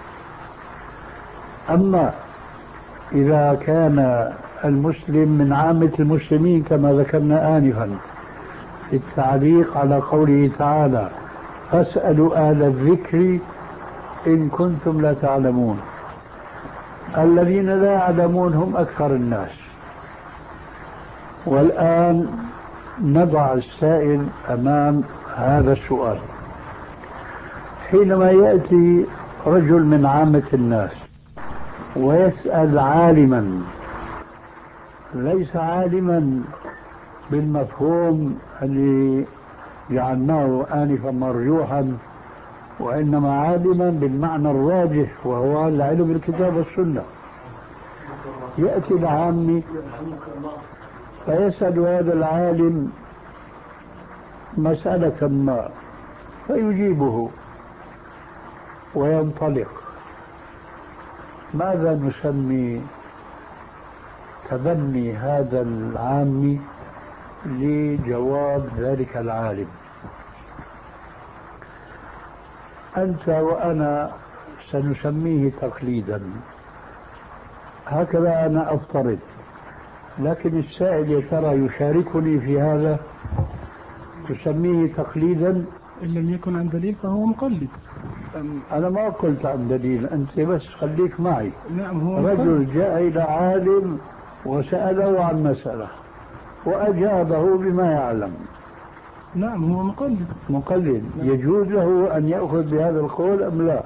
أما إذا كان المسلم من عامة المسلمين كما ذكرنا آنفا في التعليق على قوله تعالى: فاسألوا أهل الذكر إن كنتم لا تعلمون. الذين لا يعلمون هم أكثر الناس. والآن نضع السائل أمام هذا السؤال. حينما يأتي رجل من عامة الناس ويسأل عالما ليس عالما بالمفهوم اللي جعلناه آنفا مرجوحا، وإنما عالما بالمعنى الراجح وهو العلم بالكتاب والسنة، يأتي العامي فيسأل هذا العالم مسألة ما فيجيبه وينطلق. ماذا نسمي تبني هذا العامي لجواب ذلك العالم؟ أنت وأنا سنسميه تقليدا، هكذا أنا أفترض، لكن السائل يا ترى يشاركني في هذا؟ تسميه تقليدا؟ إن لم يكن عن دليل فهو مقلد. أنا ما قلت عن دليل، أنت بس خليك معي. نعم، هو رجل جاء إلى عالم وسأله عن مسألة وأجابه بما يعلم. نعم، هو مقلد. مقلد. يجوز له أن يأخذ بهذا القول أم لا؟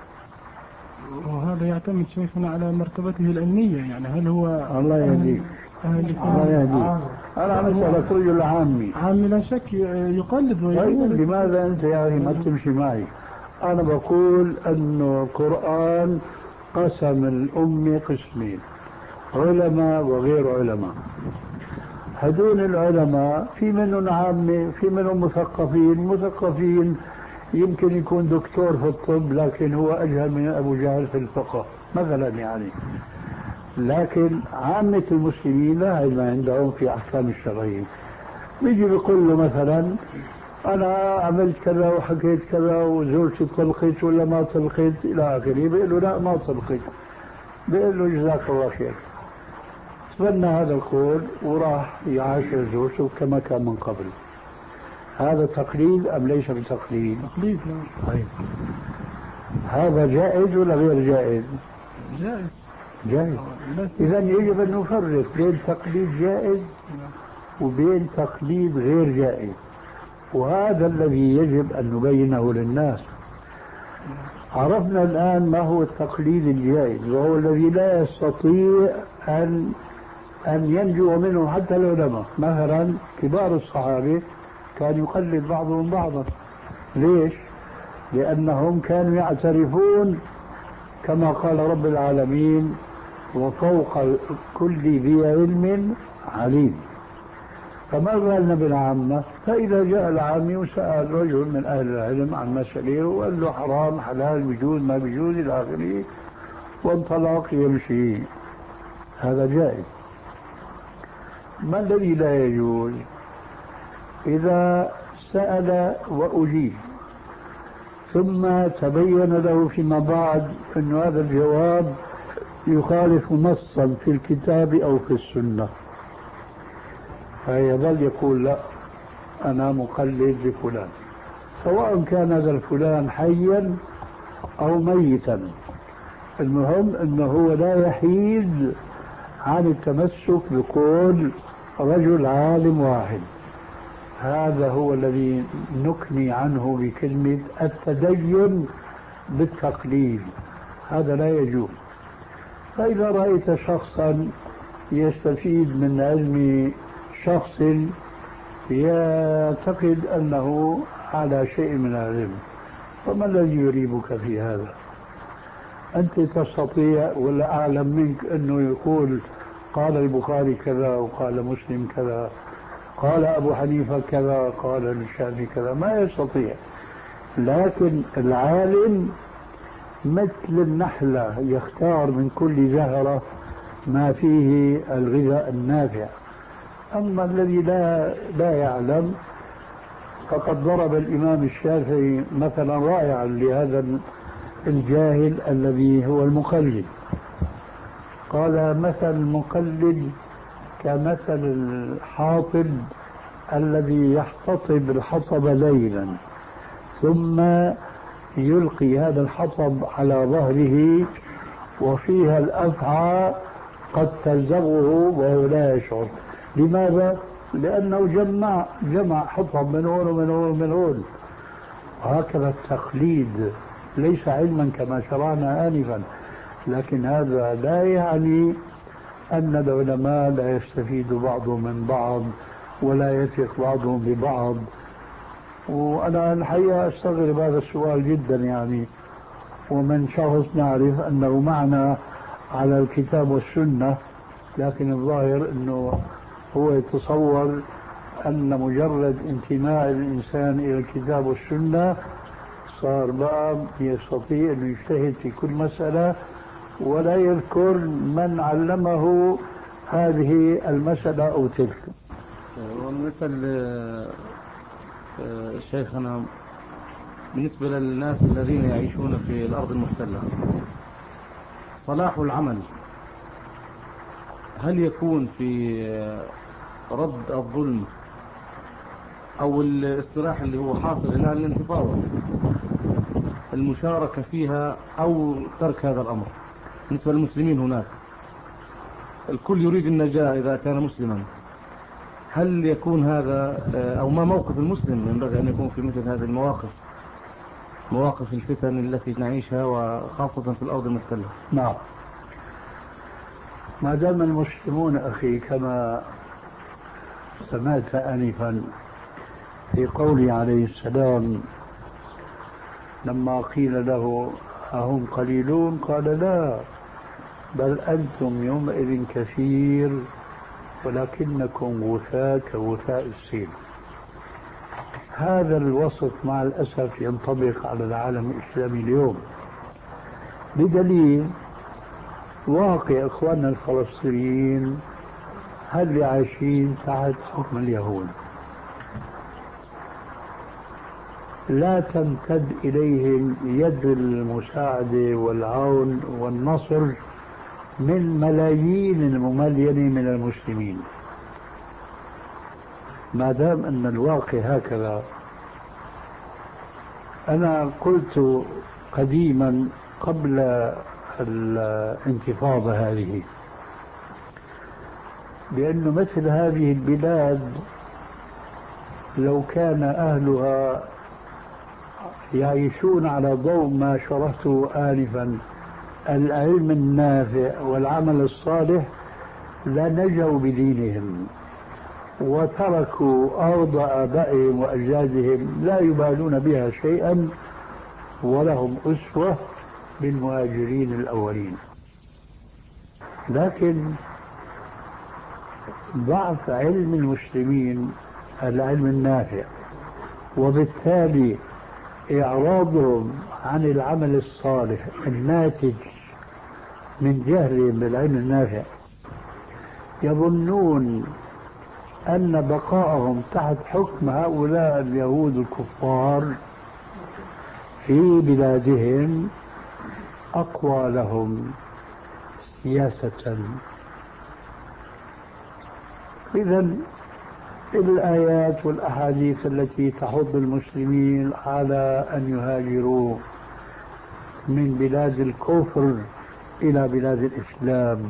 وهذا يعتمد شيخنا على مرتبته العلمية، يعني هل هو الله يهديك. الله يهديك. أنا عم أسألك رجل عامي. عامي لا شك يقلد ويقلد. لماذا أنت يا أخي ما تمشي معي؟ أنا بقول أنه القرآن قسم الأمة قسمين، علماء وغير علماء. هدول العلماء في منهم عامة، في منهم مثقفين. مثقفين يمكن يكون دكتور في الطب لكن هو أجهل من أبو جهل في الفقه مثلا يعني. لكن عامة المسلمين لا علم عندهم في أحكام الشرعية. بيجي بيقول له مثلا أنا عملت كذا وحكيت كذا وزوجتي طلقت ولا ما طلقت إلى آخره، بيقول له لا ما طلقت، بيقول له جزاك الله خير، تبنى هذا القول وراح يعاشر زوجته كما كان من قبل. هذا تقليد أم ليس بتقليد؟ تقليد. طيب هذا جائز ولا غير جائز؟ جائز. جائز. إذا يجب أن نفرق بين تقليد جائز وبين تقليد غير جائز، وهذا الذي يجب أن نبينه للناس. عرفنا الآن ما هو التقليد الجائز، وهو الذي لا يستطيع أن أن ينجو منه حتى العلماء. مثلا كبار الصحابة كان يقلد بعضهم بعضا. ليش؟ لأنهم كانوا يعترفون كما قال رب العالمين وفوق كل ذي علم عليم. فما بالنا بالعامة؟ فإذا جاء العامي وسأل رجل من أهل العلم عن مسألة وقال له حرام حلال بيجوز ما بيجوز إلى آخره وانطلق يمشي، هذا جائز. ما الذي لا يجوز؟ إذا سأل وأجيب ثم تبين له فيما بعد أن هذا الجواب يخالف نصا في الكتاب أو في السنة، فيظل يقول لا أنا مقلد لفلان، سواء كان هذا الفلان حيا أو ميتا. المهم أنه هو لا يحيد عن التمسك بقول رجل عالم واحد. هذا هو الذي نكني عنه بكلمة التدين بالتقليد، هذا لا يجوز. فإذا رأيت شخصا يستفيد من علم شخص يعتقد أنه على شيء من العلم، فما الذي يريبك في هذا؟ أنت تستطيع ولا أعلم منك أنه يقول قال البخاري كذا وقال مسلم كذا، قال أبو حنيفة كذا، قال الشافعي كذا؟ ما يستطيع. لكن العالم مثل النحلة يختار من كل زهرة ما فيه الغذاء النافع. أما الذي لا لا يعلم فقد ضرب الإمام الشافعي مثلا رائعا لهذا الجاهل الذي هو المقلد. قال مثل المقلد كمثل الحاطب الذي يحتطب الحطب ليلا ثم يلقي هذا الحطب على ظهره وفيها الأفعى قد تلزغه وهو لا يشعر. لماذا؟ لأنه جمع جمع حطهم من هون ومن هون ومن هون. وهكذا التقليد ليس علما كما شرعنا آنفا، لكن هذا لا يعني أن العلماء لا يستفيد بعضهم من بعض ولا يثق بعضهم ببعض. وأنا الحقيقة أستغرب هذا السؤال جدا، يعني ومن شخص نعرف أنه معنا على الكتاب والسنة، لكن الظاهر أنه هو يتصور أن مجرد انتماء الإنسان إلى الكتاب والسنة صار بقى يستطيع أن يجتهد في كل مسألة ولا يذكر من علمه هذه المسألة أو تلك. ومثل شيخنا بالنسبة للناس الذين يعيشون في الأرض المحتلة، صلاح العمل هل يكون في رد الظلم أو الاصطلاح اللي هو حاصل الآن الانتفاضة المشاركة فيها أو ترك هذا الأمر؟ بالنسبة للمسلمين هناك الكل يريد النجاة إذا كان مسلما، هل يكون هذا أو ما موقف المسلم ينبغي أن يكون في مثل هذه المواقف، مواقف الفتن التي نعيشها وخاصة في الأرض المحتلة؟ نعم، ما دام المسلمون أخي كما سمعت آنفا في قوله عليه السلام لما قيل له أهم قليلون قال لا بل أنتم يومئذ كثير ولكنكم غثاء كغثاء السيل. هذا الوصف مع الأسف ينطبق على العالم الإسلامي اليوم، بدليل واقع إخواننا الفلسطينيين هل عايشين تحت حكم اليهود، لا تمتد إليهم يد المساعدة والعون والنصر من ملايين المملينة من المسلمين. ما دام أن الواقع هكذا، أنا قلت قديما قبل الانتفاضة هذه بأن مثل هذه البلاد لو كان أهلها يعيشون على ضوء ما شرحته آنفا العلم النافع والعمل الصالح لنجوا بدينهم وتركوا أرض آبائهم وأجدادهم لا يبالون بها شيئا ولهم أسوة بالمهاجرين الأولين. لكن ضعف علم المسلمين العلم النافع وبالتالي إعراضهم عن العمل الصالح الناتج من جهلهم بالعلم النافع يظنون أن بقاءهم تحت حكم هؤلاء اليهود الكفار في بلادهم أقوى لهم سياسة. إذن الآيات والأحاديث التي تحض المسلمين على أن يهاجروا من بلاد الكفر إلى بلاد الإسلام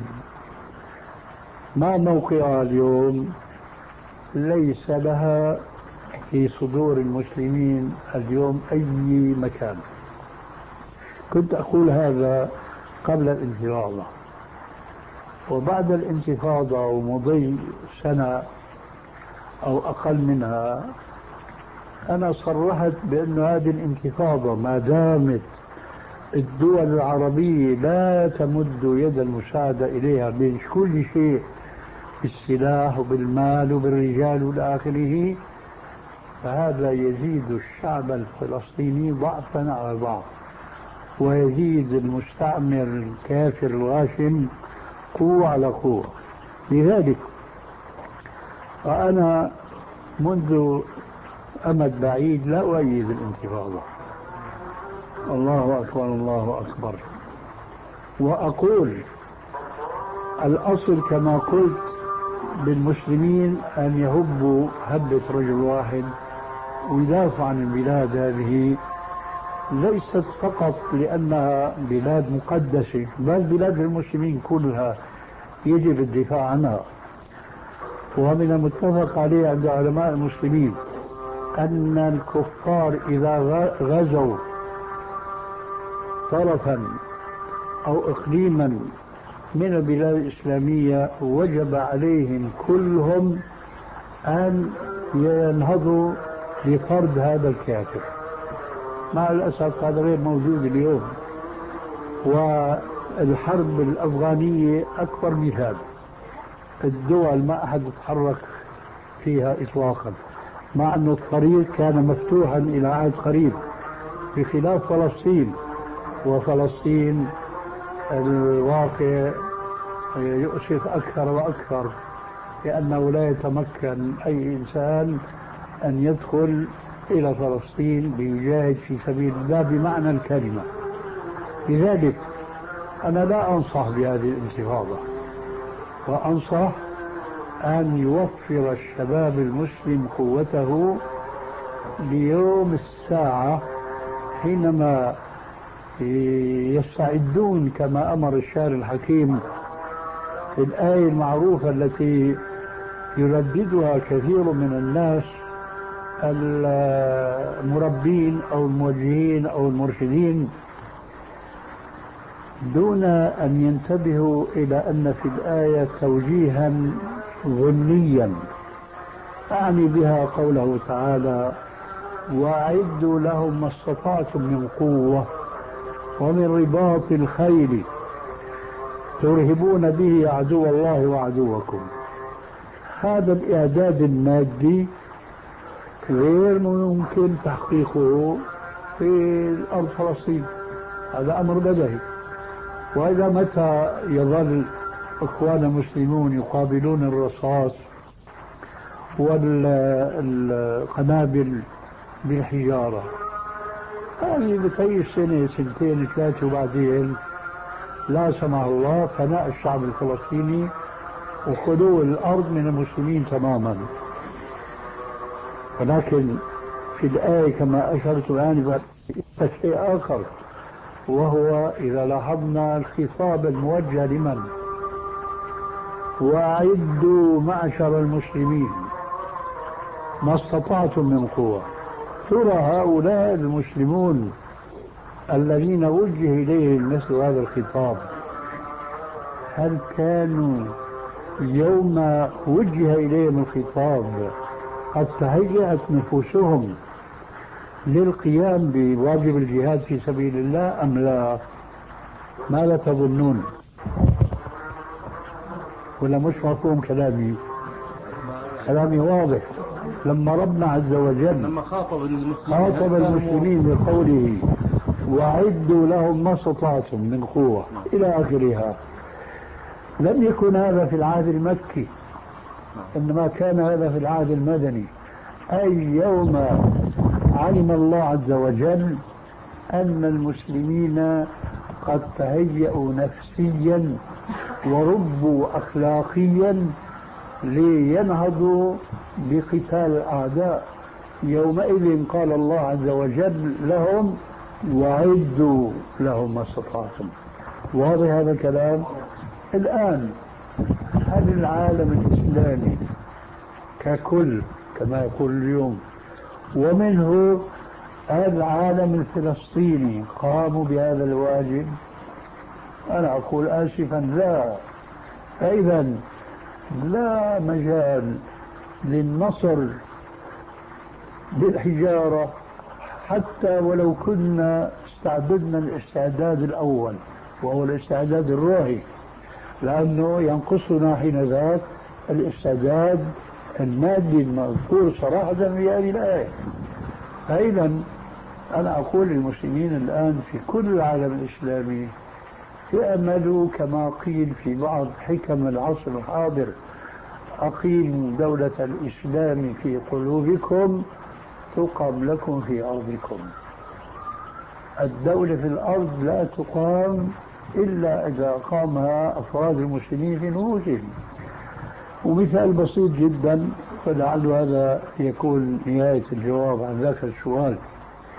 ما موقعها اليوم؟ ليس لها في صدور المسلمين اليوم أي مكان. كنت أقول هذا قبل الانتفاضة، وبعد الانتفاضة ومضي سنة أو أقل منها أنا صرحت بأن هذه الانتفاضة ما دامت الدول العربية لا تمد يد المساعدة إليها بكل شيء بالسلاح وبالمال وبالرجال والآخره، فهذا يزيد الشعب الفلسطيني ضعفا على ضعف ويزيد المستعمر الكافر الغاشم قوة على قوة. لذلك وأنا منذ أمد بعيد لا أؤيد الانتفاضة، الله أكبر الله أكبر، وأقول الأصل كما قلت بالمسلمين أن يهبوا هبة رجل واحد ويدافعوا عن البلاد هذه ليست فقط لأنها بلاد مقدسة، بل بلاد المسلمين كلها يجب الدفاع عنها. ومن المتفق عليه عند علماء المسلمين أن الكفار إذا غزوا طرفا أو إقليما من البلاد الإسلامية وجب عليهم كلهم أن ينهضوا لطرد هذا الكافر. مع الأسف هذا غير موجود اليوم، والحرب الأفغانية أكبر مثال. الدول ما أحد يتحرك فيها إطلاقا، مع أن الطريق كان مفتوحا إلى عهد قريب، بخلاف فلسطين. وفلسطين الواقع يؤسف أكثر وأكثر، لأنه لا يتمكن أي إنسان أن يدخل إلى فلسطين ليجاهد في سبيل الله بمعنى الكلمة. لذلك أنا لا أنصح بهذه الانتفاضة، وأنصح أن يوفر الشباب المسلم قوته ليوم الساعة حينما يستعدون كما أمر الشاعر الحكيم في الآية المعروفة التي يرددها كثير من الناس المربين أو الموجهين أو المرشدين دون أن ينتبهوا إلى أن في الآية توجيها ظنيا، أعني بها قوله تعالى: وأعدوا لهم ما استطعتم من قوة ومن رباط الخيل ترهبون به عدو الله وعدوكم. هذا الإعداد المادي غير ممكن تحقيقه في الأرض فلسطين، هذا أمر بديهي. وإذا متى يظل إخوان المسلمون يقابلون الرصاص والقنابل بالحجارة؟ هذه بتعيش سنة سنتين ثلاثة وبعدين لا سمح الله فناء الشعب الفلسطيني وخلو الأرض من المسلمين تماما. ولكن في الآية كما أشرت آنفا شيء آخر، وهو إذا لاحظنا الخطاب الموجه لمن؟ وأعدوا معشر المسلمين ما استطعتم من قوة. ترى هؤلاء المسلمون الذين وجه إليهم مثل هذا الخطاب هل كانوا يوم وجه إليهم الخطاب قد تهيأت نفوسهم للقيام بواجب الجهاد في سبيل الله أم لا؟ ماذا تظنون؟ ولا مش مفهوم كلامي؟ كلامي واضح. لما ربنا عز وجل لما خاطب المسلمين, خاطب المسلمين بقوله وأعدوا لهم ما استطعتم من قوة إلى آخرها، لم يكن هذا في العهد المكي، إنما كان هذا في العهد المدني، أي يوم علم الله عز وجل أن المسلمين قد تهيأوا نفسيا وربوا أخلاقيا لينهضوا بقتال الأعداء. يومئذ قال الله عز وجل لهم وأعدوا لهم ما استطعتم. واضح هذا الكلام؟ الآن هل العالم الإسلامي ككل كما يقول اليوم ومنه العالم الفلسطيني قاموا بهذا الواجب؟ أنا أقول آسفا لا. فإذا لا مجال للنصر بالحجارة حتى ولو كنا استعددنا الاستعداد الأول وهو الاستعداد الروحي، لأنه ينقصنا حين ذاك الاستعداد المادي المذكور صراحة في هذه الآية. فإذا أنا أقول للمسلمين الآن في كل العالم الإسلامي يأملوا كما قيل في بعض حكم العصر الحاضر: أقيموا دولة الإسلام في قلوبكم تقام لكم في أرضكم. الدولة في الأرض لا تقام إلا إذا قامها أفراد المسلمين في نفوسهم. ومثال بسيط جدا، فلعل هذا يكون نهاية الجواب عن ذاك السؤال.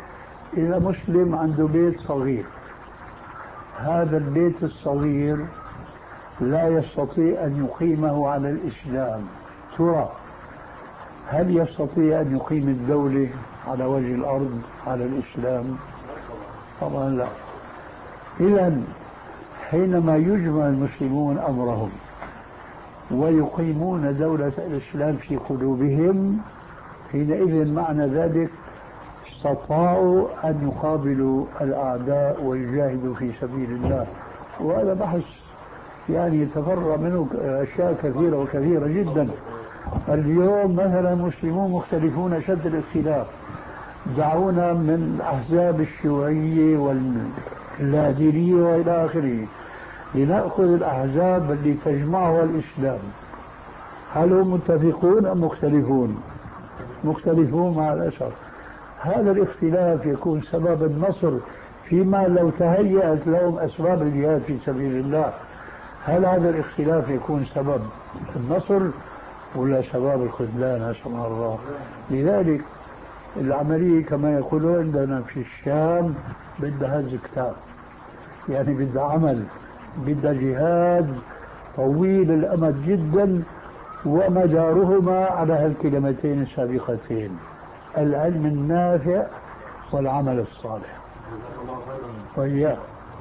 إذا مسلم عنده بيت صغير، هذا البيت الصغير لا يستطيع أن يقيمه على الإسلام، ترى هل يستطيع أن يقيم الدولة على وجه الأرض على الإسلام؟ طبعا لا. إذن حينما يجمع المسلمون أمرهم ويقيمون دولة الإسلام في قلوبهم، حينئذ معنى ذلك استطاعوا أن يقابلوا الأعداء ويجاهدوا في سبيل الله. وهذا بحث يعني يتفرع منه أشياء كثيرة وكثيرة جدا. اليوم مثلا المسلمون مختلفون شد الاختلاف، دعونا من الأحزاب الشيوعية واللاذقية وإلى آخره لنأخذ الأحزاب اللي تجمعها الإسلام. هل هم متفقون أم مختلفون؟ مختلفون مع الأسف. هذا الاختلاف يكون سبب النصر فيما لو تهيأت لهم أسباب الجهاد في سبيل الله. هل هذا الاختلاف يكون سبب النصر ولا سبب الخذلان؟ نسأل الله. لذلك العملية كما يقولون عندنا في الشام بدها هز كتاب، يعني بدها عمل، بدها جهاد طويل الأمد جدا، ومدارهما على هالكلمتين السابقتين: العلم النافع والعمل الصالح. طيب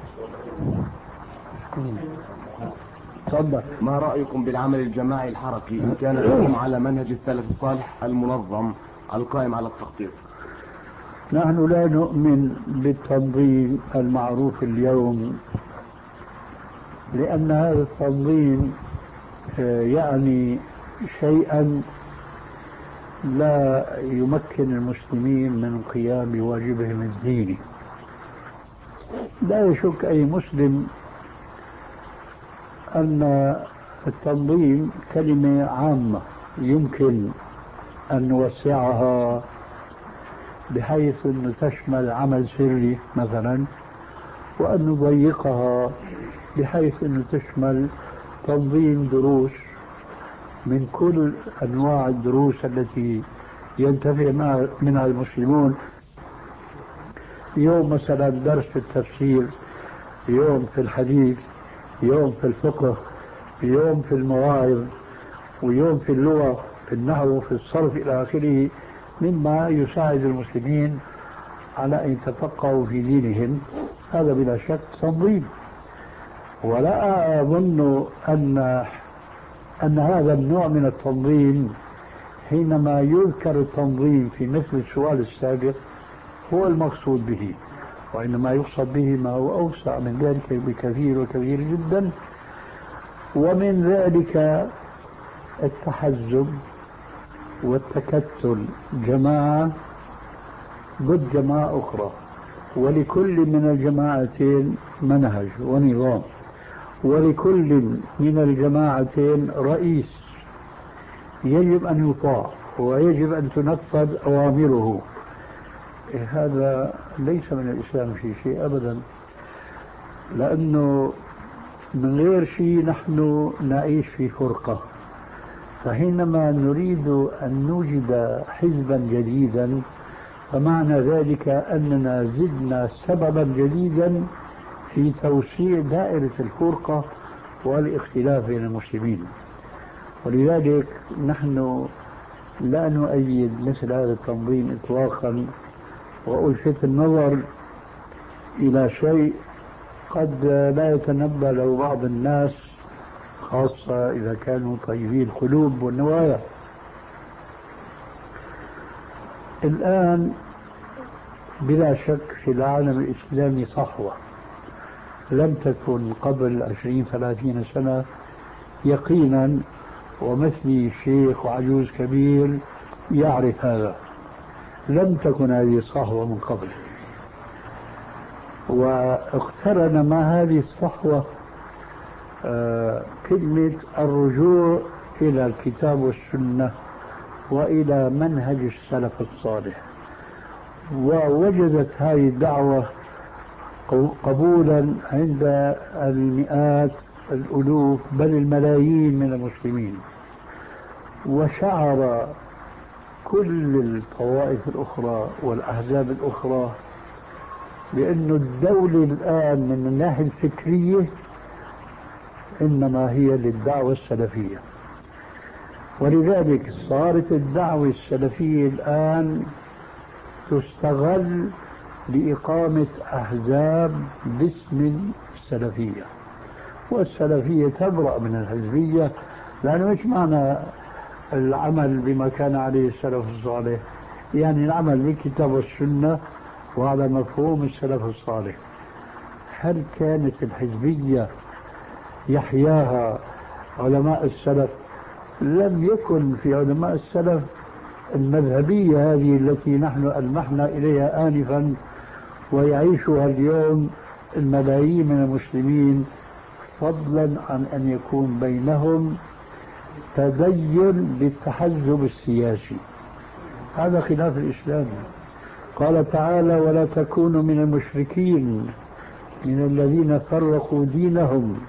تفضل. ما رأيكم بالعمل الجماعي الحركي إن كان الحكم على منهج السلف الصالح المنظم القائم على التخطيط؟ نحن لا نؤمن بالتنظيم المعروف اليوم، لأن هذا التنظيم يعني شيئا لا يمكن المسلمين من قيام بواجبهم الديني. لا يشك أي مسلم أن التنظيم كلمة عامة يمكن أن نوسعها بحيث أن تشمل عمل سري مثلا، وأن نضيقها بحيث أن تشمل تنظيم دروس من كل أنواع الدروس التي ينتفع منها المسلمون. يوم مثلا درس في التفسير، يوم في الحديث، يوم في الفقه، يوم في المواعظ، ويوم في اللغة، في النحو، في الصرف إلى آخره، مما يساعد المسلمين على أن يتفقهوا في دينهم. هذا بلا شك تنظيم. ولا أظن أن أن هذا النوع من التنظيم حينما يذكر التنظيم في مثل السؤال السابق هو المقصود به، وإنما يقصد به ما هو أوسع من ذلك بكثير وكثير جدا. ومن ذلك التحزب والتكتل، جماعة ضد جماعة أخرى، ولكل من الجماعتين منهج ونظام، ولكل من الجماعتين رئيس يجب أن يطاع ويجب أن تنفذ أوامره. هذا ليس من الإسلام في شيء أبدا، لأنه من غير شيء نحن نعيش في فرقة. فحينما نريد أن نوجد حزبا جديدا فمعنى ذلك أننا زدنا سببا جديدا في توسيع دائرة الفرقة والاختلاف بين المسلمين. ولذلك نحن لا نؤيد مثل هذا التنظيم إطلاقا. وألفت النظر إلى شيء قد لا يتنبأ له بعض الناس، خاصة إذا كانوا طيبي القلوب والنوايا. الآن بلا شك في العالم الإسلامي صحوة لم تكن قبل عشرين ثلاثين سنة يقينا، ومثلي شيخ وعجوز كبير يعرف هذا. لم تكن هذه الصحوة من قبل، واقترن مع هذه الصحوة آه كلمة الرجوع إلى الكتاب والسنة وإلى منهج السلف الصالح. ووجدت هذه الدعوة قبولا عند المئات الألوف بل الملايين من المسلمين. وشعر كل الطوائف الأخرى والأحزاب الأخرى بأن الدولة الآن من الناحية الفكرية إنما هي للدعوة السلفية، ولذلك صارت الدعوة السلفية الآن تستغل لإقامة أحزاب باسم السلفية، والسلفية تبرأ من الحزبية، لأنه مش معنى العمل بما كان عليه السلف الصالح، يعني العمل بالكتاب والسنة وعلى مفهوم السلف الصالح. هل كانت الحزبية يحياها علماء السلف؟ لم يكن في علماء السلف المذهبية هذه التي نحن ألمحنا إليها آنفا ويعيشها اليوم الملايين من المسلمين، فضلا عن أن يكون بينهم تدين بالتحزب السياسي. هذا خلاف الإسلام. قال تعالى: ولا تكونوا من المشركين من الذين فرقوا دينهم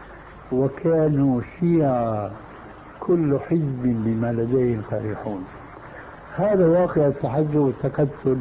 وكانوا شيعا كل حزب بما لديهم فرحون. هذا واقع التحزب والتكتل.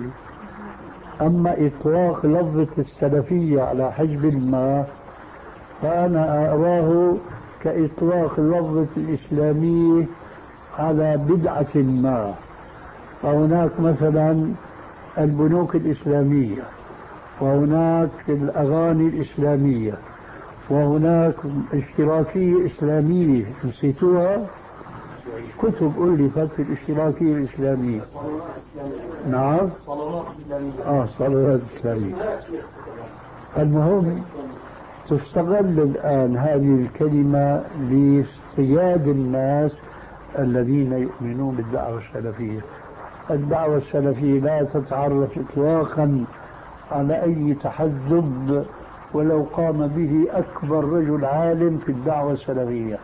أما إطلاق لفظة السلفية على حزب ما فأنا أراه كإطلاق لفظة الإسلامية على بدعة ما. فهناك مثلا البنوك الإسلامية، وهناك الأغاني الإسلامية، وهناك اشتراكية إسلامية نسيتوها؟ كتب ألفت في الاشتراكية الإسلامية. نعم، آه صلوات إسلامية. المهم تستغل الآن هذه الكلمة لاصطياد الناس الذين يؤمنون بالدعوة السلفية. الدعوة السلفية لا تتعرف إطلاقا على أي تحزب ولو قام به أكبر رجل عالم في الدعوة السلفية،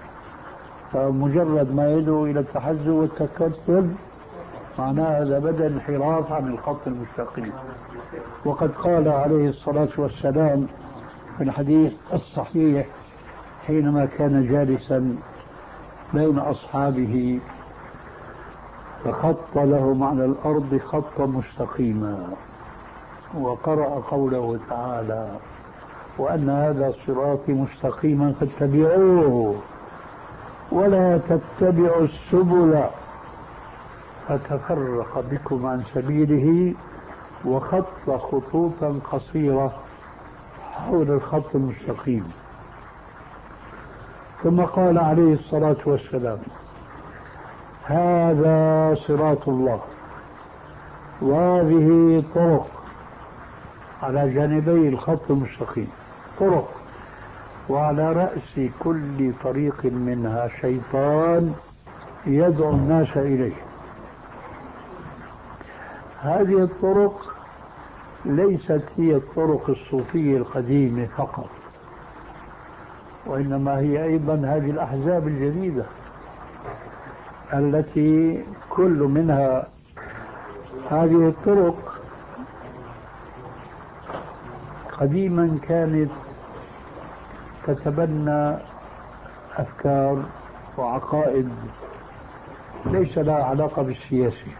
فمجرد ما يدعو إلى التحزب والتكتل معناه هذا بدأ انحراف عن الخط المستقيم. وقد قال عليه الصلاة والسلام في الحديث الصحيح حينما كان جالسا بين أصحابه فخط لهم على الأرض خطا مستقيما، وقرأ قوله تعالى: وأن هذا صراطي مستقيما فاتبعوه ولا تتبعوا السبل فتفرق بكم عن سبيله، وخط خطوطا قصيرة حول الخط المستقيم. ثم قال عليه الصلاة والسلام: هذا صراط الله وهذه طرق على جانبي الخط المستقيم، طرق، وعلى رأس كل طريق منها شيطان يدعو الناس إليه. هذه الطرق ليست هي الطرق الصوفية القديمة فقط، وإنما هي أيضا هذه الأحزاب الجديدة التي كل منها هذه الطرق قديما كانت تتبنى أفكار وعقائد ليس لها علاقة بالسياسة،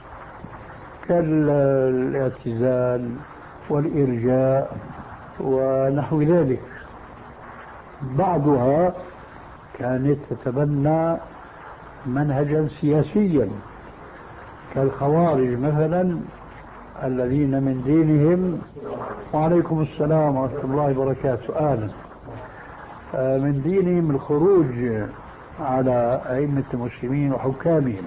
كالاعتزال والإرجاء ونحو ذلك. بعضها كانت تتبنى منهجا سياسيا كالخوارج مثلا، الذين من دينهم وعليكم السلام ورحمة الله وبركاته أهلا من دينهم الخروج على أئمة المسلمين وحكامهم.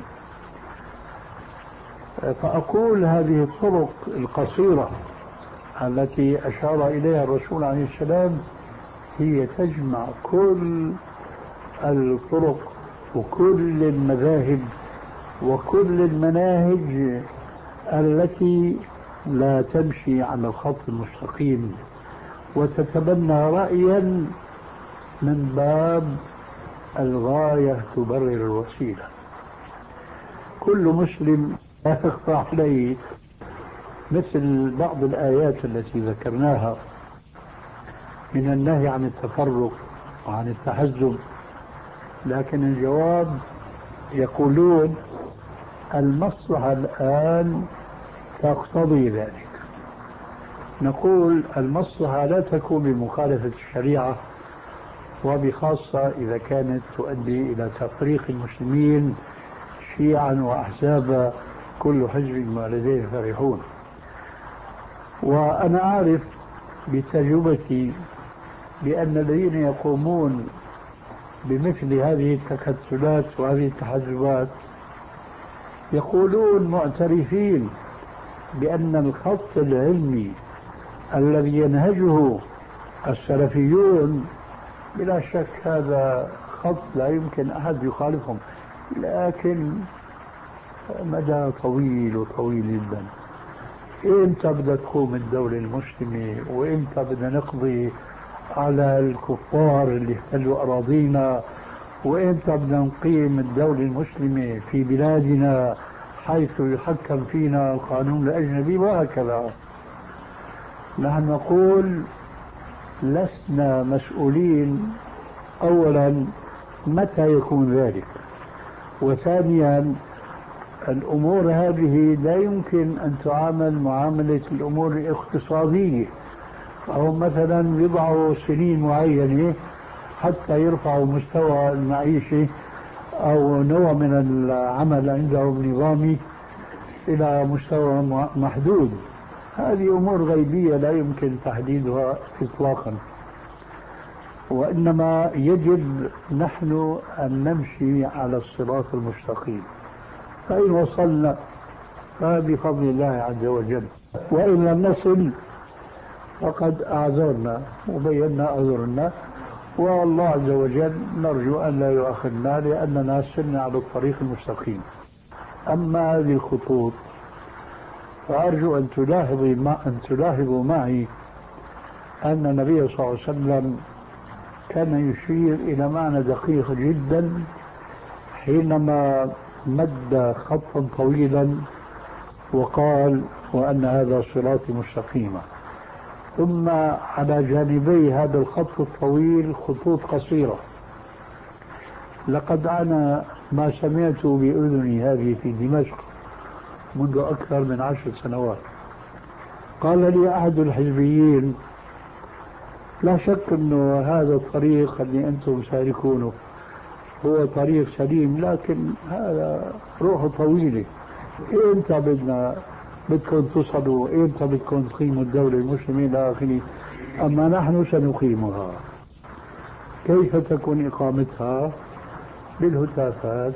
فأقول هذه الطرق القصيرة التي أشار إليها الرسول عليه السلام هي تجمع كل الطرق وكل المذاهب وكل المناهج التي لا تمشي على الخط المستقيم وتتبنى رأيا من باب الغاية تبرر الوسيلة. كل مسلم لا تخفى عليه مثل بعض الآيات التي ذكرناها من النهي عن التفرق وعن التحزب، لكن الجواب يقولون المصلحة الآن تقتضي ذلك، نقول المصلحة لا تكون بمخالفة الشريعة، وبخاصة إذا كانت تؤدي إلى تفريق المسلمين شيعا وأحزابا كل حزب ما لديه فرحون. وأنا أعرف بتجربتي بأن الذين يقومون بمثل هذه التكتلات وهذه التحزبات يقولون معترفين بأن الخط العلمي الذي ينهجه السلفيون بلا شك هذا خط لا يمكن أحد يخالفهم، لكن مدى طويل وطويل جدا. إمتى بدها تقوم الدولة المسلمة، وإمتى بدنا نقضي على الكفار اللي احتلوا أراضينا، وإمتى بدنا نقيم الدولة المسلمة في بلادنا حيث يحكم فينا القانون الأجنبي، وهكذا. نحن نقول لسنا مسؤولين أولا متى يكون ذلك، وثانيا الأمور هذه لا يمكن أن تعامل معاملة الأمور الاقتصادية، أو مثلا يضعوا سنين معينة حتى يرفعوا مستوى المعيشة أو نوع من العمل عندهم نظامي إلى مستوى محدود. هذه أمور غيبية لا يمكن تحديدها إطلاقا، وإنما يجب نحن أن نمشي على الصراط المستقيم، فإن وصلنا فبفضل الله عز وجل، وإن لم نصل فقد أعذرنا وبينا أعذرنا، والله عز وجل نرجو أن لا يؤاخذنا لأننا سرنا على الطريق المستقيم. أما هذه الخطوط فأرجو أن تلاحظوا مع أن تلاحظوا معي أن النبي صلى الله عليه وسلم كان يشير إلى معنى دقيق جدا حينما مد خطا طويلا وقال وأن هذا صراطي مستقيما، ثم على جانبي هذا الخط الطويل خطوط قصيرة. لقد أنا ما سمعت بأذني هذه في دمشق منذ أكثر من عشر سنوات. قال لي أحد الحزبيين: لا شك أنه هذا الطريق اللي أنتم سالكونه هو طريق سليم، لكن هذا روحه طويلة، إمتى بدنا بدكم تصلوا، إمتى بدكم تقيموا الدولة المسلمة إلى آخره، أما نحن سنقيمها. كيف تكون إقامتها؟ بالهتافات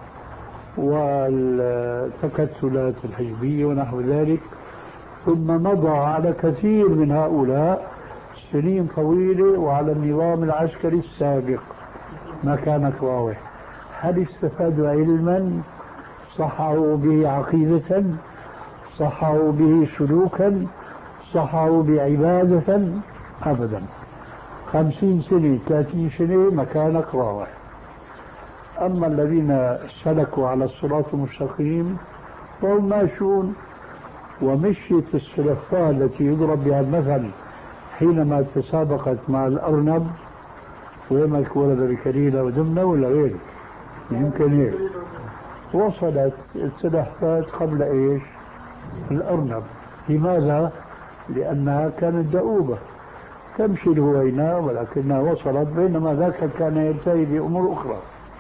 والتكتلات الحزبية ونحو ذلك. ثم مضى على كثير من هؤلاء سنين طويلة وعلى النظام العسكري السابق ما كانت واضح. هل استفادوا علما صحوا به عقيدة، صحوا به سلوكا، صحوا بعبادة؟ أبدا. خمسين سنة ثلاثين سنة مكانك واضح. أما الذين سلكوا على الصراط المستقيم فهم ماشون، ومشيت السلفاء التي يضرب بها المثل حينما تسابقت مع الأرنب ويمك ولد بكليلة ودمنة ولا غير يمكن هيك، وصلت السلفات قبل إيش؟ الأرنب. لماذا؟ لأنها كانت دؤوبة تمشي الهوينة ولكنها وصلت، بينما ذاك كان ينتهي بأمور أخرى.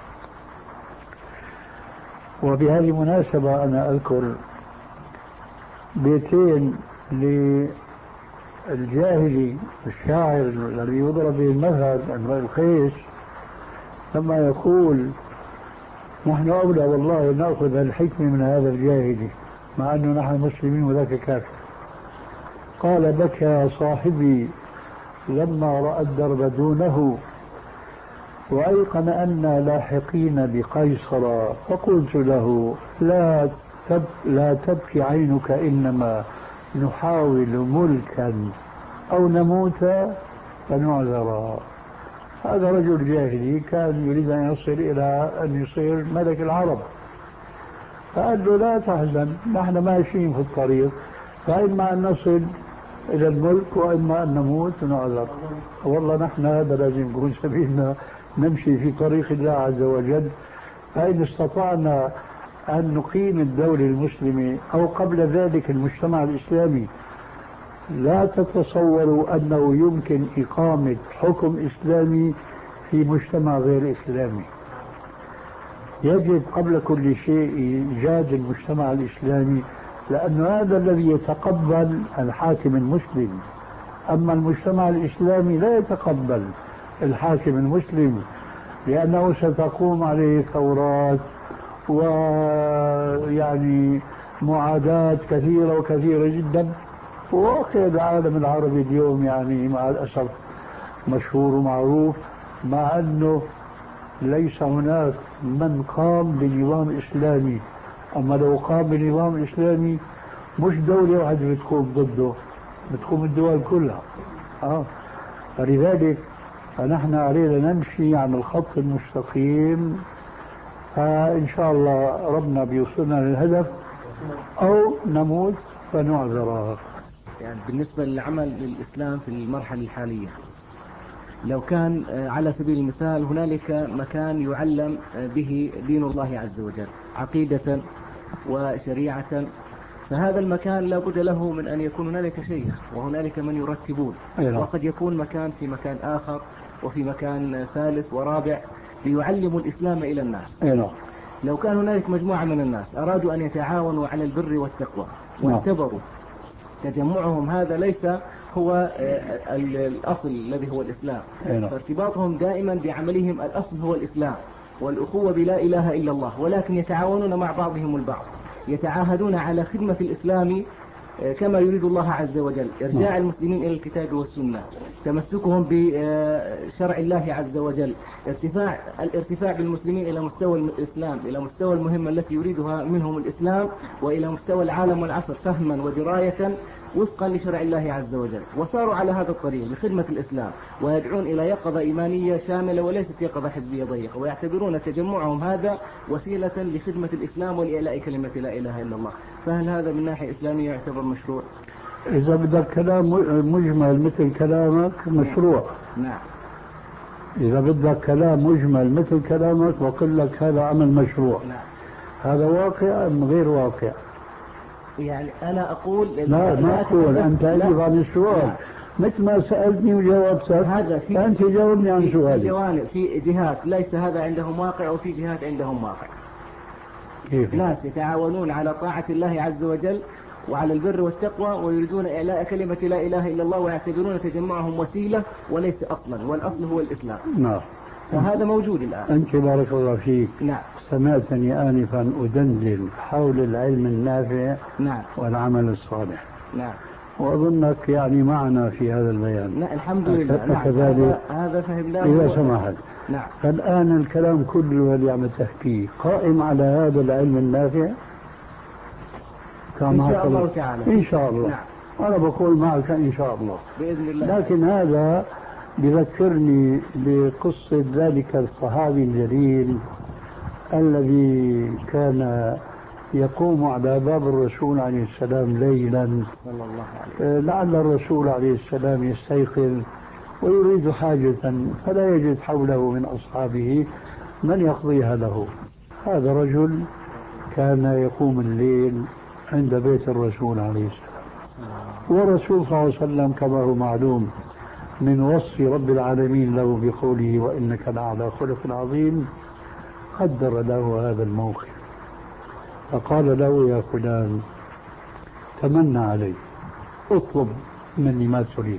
وبهذه المناسبة أنا أذكر بيتين للجاهلي الشاعر الذي يضرب به المثل امرئ القيس لما يقول: نحن أولى والله نأخذ الحكمة من هذا الجاهلي مع أنه نحن مسلمين وذاك كافر. قال: بكى صاحبي لما رأى الدرب دونه وأيقن أننا لاحقين بقيصر، فقلت له: لا تب لا تبكي عينك، إنما نحاول ملكا أو نموت فنعذر. هذا رجل جاهلي كان يريد أن يصل إلى أن يصير ملك العرب، فقال له: لا تحزن، نحن ماشيين في الطريق، فإما أن نصل إلى الملك وإما أن نموت ونعذر. والله نحن هذا لازم يكون سبيلنا، نمشي في طريق الله عز وجل. فإن استطعنا أن نقيم الدولة المسلمة أو قبل ذلك المجتمع الإسلامي لا تتصوروا أنه يمكن إقامة حكم إسلامي في مجتمع غير إسلامي. يجب قبل كل شيء إيجاد المجتمع الإسلامي، لأن هذا الذي يتقبل الحاكم المسلم. أما المجتمع الإسلامي لا يتقبل الحاكم المسلم، لأنه ستقوم عليه ثورات ويعني معاداة كثيرة وكثيرة جدا. وواقع العالم العربي اليوم يعني مع الأسف مشهور ومعروف، مع أنه ليس هناك من قام بنظام إسلامي. أما لو قام بنظام إسلامي مش دولة واحدة بتقوم ضده، بتقوم الدول كلها. آه. فلذلك فنحن علينا نمشي عن الخط المستقيم، فإن شاء الله ربنا بيوصلنا للهدف، أو نموت فنعذر. يعني بالنسبة للعمل للإسلام في المرحلة الحالية، لو كان على سبيل المثال هنالك مكان يعلم به دين الله عز وجل عقيدة وشريعة، فهذا المكان لا بد له من أن يكون هنالك شيخ وهنالك من يرتبون. وقد يكون مكان في مكان آخر وفي مكان ثالث ورابع ليعلموا الإسلام إلى الناس. لو كان هنالك مجموعة من الناس أرادوا أن يتعاونوا على البر والتقوى واعتبروا تجمعهم هذا ليس هو الأصل الذي هو الإسلام، فارتباطهم دائما بعملهم الأصل هو الإسلام والأخوة بلا إله إلا الله، ولكن يتعاونون مع بعضهم البعض، يتعاهدون على خدمة الإسلام كما يريد الله عز وجل، إرجاع المسلمين إلى الكتاب والسنة، تمسكهم بشرع الله عز وجل، ارتفاع الارتفاع بالمسلمين إلى مستوى الإسلام، إلى مستوى المهمة التي يريدها منهم الإسلام، وإلى مستوى العالم والعصر فهما ودراية وفقا لشرع الله عز وجل. وصاروا على هذا الطريق لخدمة الإسلام ويدعون إلى يقظة إيمانية شاملة وليست يقظة حزبية ضيقة، ويعتبرون تجمعهم هذا وسيلة لخدمة الإسلام ولإعلاء كلمة لا إله إلا الله. فهل هذا من ناحية إسلامية يعتبر مشروع؟ إذا بدك كلام مجمل مثل كلامك مشروع. نعم. إذا بدك كلام مجمل مثل كلامك بقول لك هذا عمل مشروع. نعم. هذا واقع أم غير واقع؟ يعني أنا أقول لا ما أقول، أنت أجيب عن السؤال. لا. مثل ما سألتني وجاوبتك، هذا في أنت جاوبني عن سؤالي. في جوانب، في جهات ليس هذا عندهم واقع وفي جهات عندهم واقع. كيف؟ ناس يتعاونون على طاعة الله عز وجل وعلى البر والتقوى ويريدون إعلاء كلمة لا إله إلا الله، ويعتبرون تجمعهم وسيلة وليس أصلا، والأصل هو الإسلام. نعم. فهذا موجود الآن. أنت بارك الله فيك. نعم. سمعتني آنفا أدندن حول العلم النافع. نعم. والعمل الصالح. نعم. وأظنك يعني معنا في هذا البيان. نعم الحمد لله. نعم. هذا, هذا فهمناه. إذا سمحت. نعم. فالآن الكلام كله اللي عم تحكيه قائم على هذا العلم النافع؟ إن شاء الله تعالى. إن شاء الله. نعم. أنا بقول معك إن شاء الله بإذن الله. لكن هذا بذكرني بقصة ذلك الصحابي الجليل الذي كان يقوم على باب الرسول عليه السلام ليلا، صلى الله عليه وسلم، لعل الرسول عليه السلام يستيقظ ويريد حاجة فلا يجد حوله من أصحابه من يقضيها له. هذا رجل كان يقوم الليل عند بيت الرسول عليه السلام، والرسول صلى الله عليه وسلم كما هو معلوم من وصف رب العالمين له بقوله وإنك لعلى خلق عظيم قدر له هذا الموقف، فقال له يا فلان تمنى علي، اطلب مني ما تريد.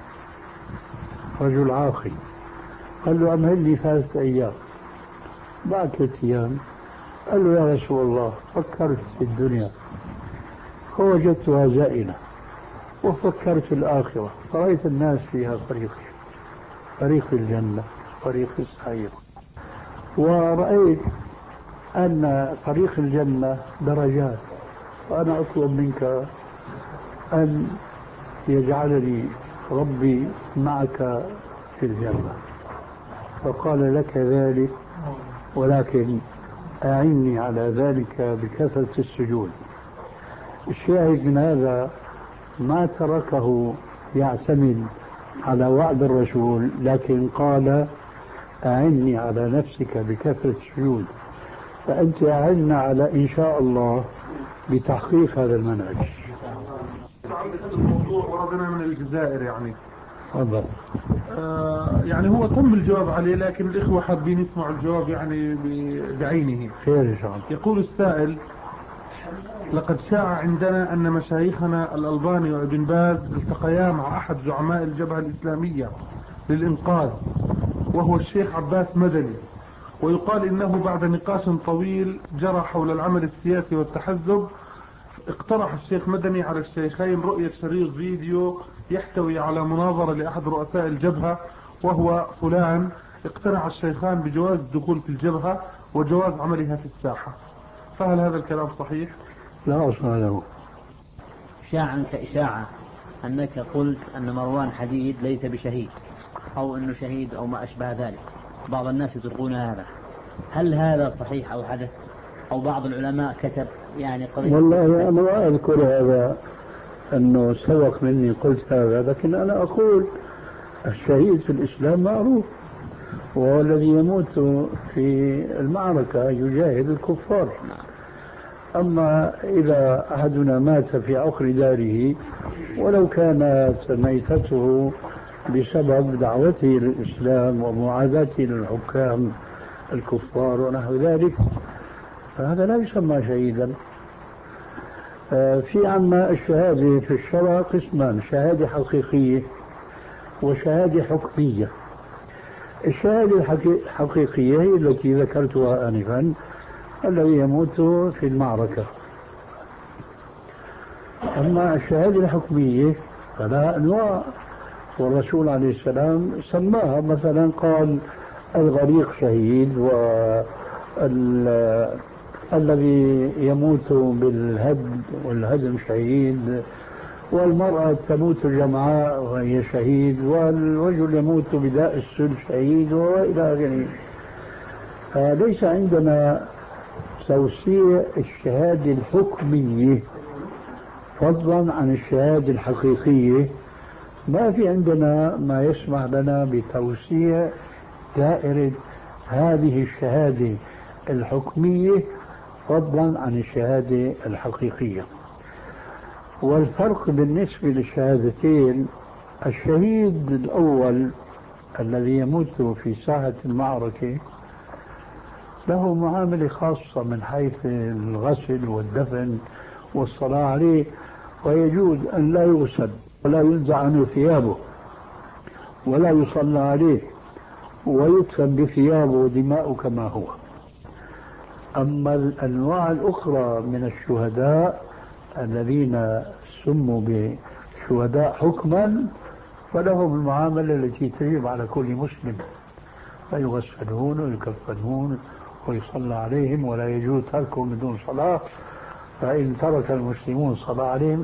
رجل عاقل قال له أمهلني ثلاثة أيام. بعد ثلاثة أيام قال له يا رسول الله فكرت في الدنيا فوجدتها زائلة، وفكرت في الآخرة فرأيت الناس فيها فريقين، فريق الجنة فريق السعير، ورأيت أن طريق الجنة درجات، وأنا أطلب منك أن يجعلني ربي معك في الجنة. فقال لك ذلك ولكن أعني على ذلك بكثرة السجود. الشاهد من هذا ما تركه يعتمد على وعد الرسول، لكن قال أعني على نفسك بكثرة السجود، فأنت أعنا على إن شاء الله بتحقيق هذا المنهج. موضوع وردنا من الجزائر يعني. تفضل. آه يعني هو تم الجواب عليه لكن الإخوة حابين يسمعوا الجواب يعني بعينه. خير إن شاء الله. يقول السائل: لقد شاع عندنا أن مشايخنا الألباني وابن باز التقيا مع أحد زعماء الجبهة الإسلامية للإنقاذ وهو الشيخ عباس مدني، ويقال إنه بعد نقاش طويل جرى حول العمل السياسي والتحزب اقترح الشيخ مدني على الشيخين رؤية شريط فيديو يحتوي على مناظرة لأحد رؤساء الجبهة وهو فلان. اقتنع الشيخان بجواز الدخول في الجبهة وجواز عملها في الساحة، فهل هذا الكلام صحيح؟ لا أصل له. شاع عنك إشاعة أنك قلت أن مروان حديد ليس بشهيد أو أنه شهيد أو ما أشبه ذلك، بعض الناس يطلقون هذا، هل هذا صحيح أو حدث أو بعض العلماء كتب يعني قضية؟ والله أنا ما أذكر هذا أنه سبق مني قلت هذا، لكن أنا أقول الشهيد في الإسلام معروف وهو الذي يموت في المعركة يجاهد الكفار. أما إذا أحدنا مات في عقر داره ولو كانت ميتته بسبب دعوته للإسلام ومعاداته للحكام الكفار ونحو ذلك فهذا لا يسمى شهيدا. في عنا الشهادة في الشرع قسمان: شهادة حقيقية وشهادة حكمية. الشهادة الحقيقية هي التي ذكرتها آنفا، الذي يموت في المعركة. أما الشهادة الحكمية فلا أنواع، والرسول عليه السلام سماها، مثلا قال الغريق شهيد، والذي يموت بالهد والهدم شهيد، والمرأة تموت جمعاء وهي شهيد، والرجل يموت بداء السل شهيد، وإلى آخره. فليس عندنا توسيع الشهادة الحكمية فضلا عن الشهادة الحقيقية. ما في عندنا ما يسمح لنا بتوسيع دائرة هذه الشهادة الحكمية فضلا عن الشهادة الحقيقية. والفرق بالنسبة للشهادتين: الشهيد الأول الذي يموت في ساحة المعركة له معاملة خاصة من حيث الغسل والدفن والصلاة عليه، ويجوز أن لا يغسل ولا ينزع عنه ثيابه ولا يصلى عليه ويدفن بثيابه ودماؤه كما هو. أما الأنواع الأخرى من الشهداء الذين سموا بشهداء حكما فلهم المعاملة التي تجب على كل مسلم، فيغسلون ويكفنون ويصلى عليهم ولا يجوز تركهم بدون صلاة، فإن ترك المسلمون صلاة عليهم.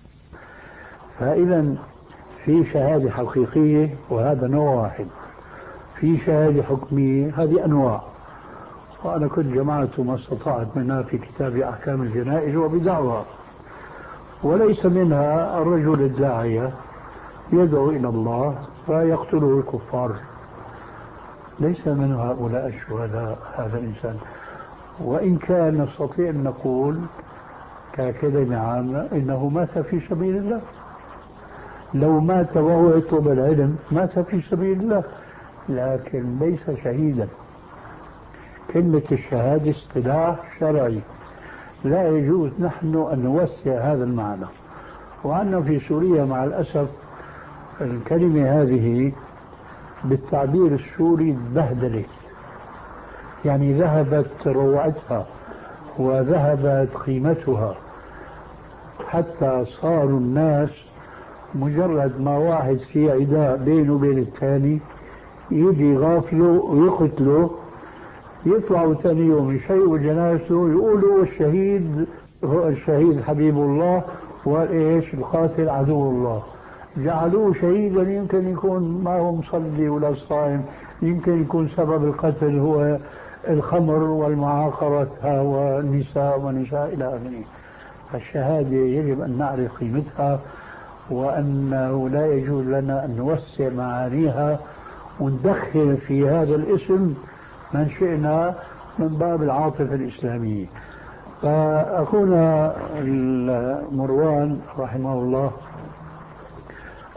فإذا في شهادة حقيقية وهذا نوع واحد، في شهادة حكمية هذه أنواع، وأنا كنت جمعت ما استطعت منها في كتاب أحكام الجنائز وبدعوها. وليس منها الرجل الداعية يدعو إلى الله فيقتله الكفار، ليس من هؤلاء الشهداء هذا الإنسان. وإن كان نستطيع أن نقول ككلمة عامة إنه مات في سبيل الله، لو مات وهو يطلب العلم مات في سبيل الله، لكن ليس شهيدا. كلمة الشهادة اصطلاح شرعي لا يجوز نحن أن نوسع هذا المعنى. وعندنا في سوريا مع الأسف الكلمة هذه بالتعبير السوري بهدلت، يعني ذهبت روعتها وذهبت قيمتها، حتى صاروا الناس مجرد ما واحد في عداء بينه وبين الثاني يجي غافله ويقتله، يطلعوا ثاني يوم يشيعوا جنازته يقولوا الشهيد هو الشهيد حبيب الله وايش القاتل عدو الله. جعلوه شهيدا، يمكن يكون ما هو مصلي ولا صائم، يمكن يكون سبب القتل هو الخمر والمعاقرة والنساء ونساء إلى آخره. فالشهادة يجب أن نعرف قيمتها، وأنه لا يجوز لنا أن نوسع معانيها وندخل في هذا الاسم من شئنا من باب العاطفة الإسلامية. فأخونا مروان رحمه الله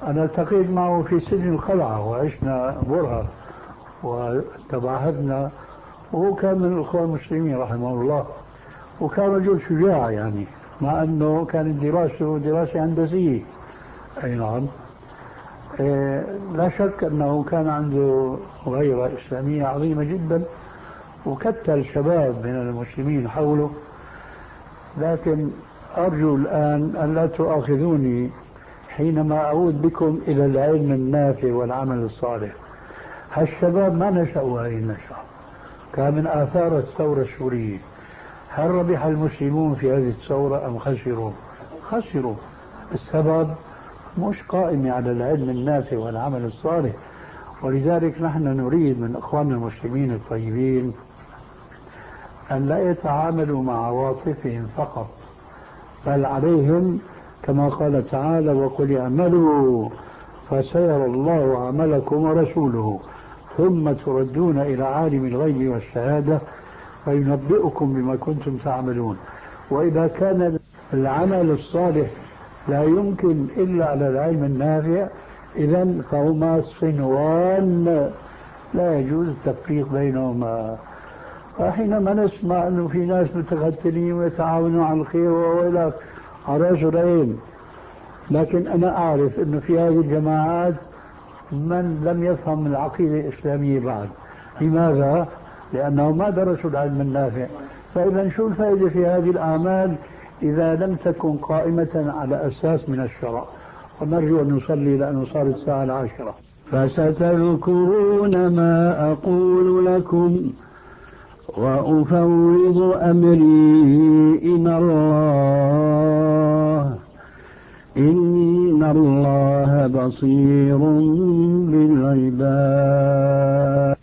أنا التقيت معه في سجن القلعة وعشنا برهة وتباهدنا، وهو كان من الأخوان المسلمين رحمه الله، وكان رجل شجاع يعني، مع أنه كانت دراسته دراسة هندسية. أي نعم. إيه لا شك أنه كان عنده غيرة إسلامية عظيمة جدا، وكتل شباب من المسلمين حوله. لكن أرجو الآن أن لا تؤاخذوني حينما أعود بكم إلى العلم النافع والعمل الصالح. هالشباب ما نشأوا هذه النشأة، كان من آثار الثورة السورية. هل ربح المسلمون في هذه الثورة أم خسروا؟ خسروا. السبب مش قائم على العلم النافع والعمل الصالح. ولذلك نحن نريد من إخواننا المسلمين الطيبين أن لا يتعاملوا مع عواطفهم فقط، بل عليهم كما قال تعالى: وقل اعملوا فسيرى الله عملكم ورسوله ثم تردون إلى عالم الغيب والشهادة فينبئكم بما كنتم تعملون. وإذا كان العمل الصالح لا يمكن إلا على العلم النافع، إذن فهما صنوان لا يجوز التفريق بينهما. فحينما نسمع أنه في ناس متقتلين ويتعاونوا على الخير وإلى على رأس العين، لكن أنا أعرف أنه في هذه الجماعات من لم يفهم العقيدة الإسلامية بعد. لماذا؟ لأنه ما درسوا العلم النافع. فإذا شو الفائدة في هذه الأعمال إذا لم تكن قائمة على أساس من الشرع؟ ونرجو أن نصلي لأنه صارت الساعة العاشرة. فستذكرون ما أقول لكم وأفوض أمري إلى الله إن الله بصير بالعباد.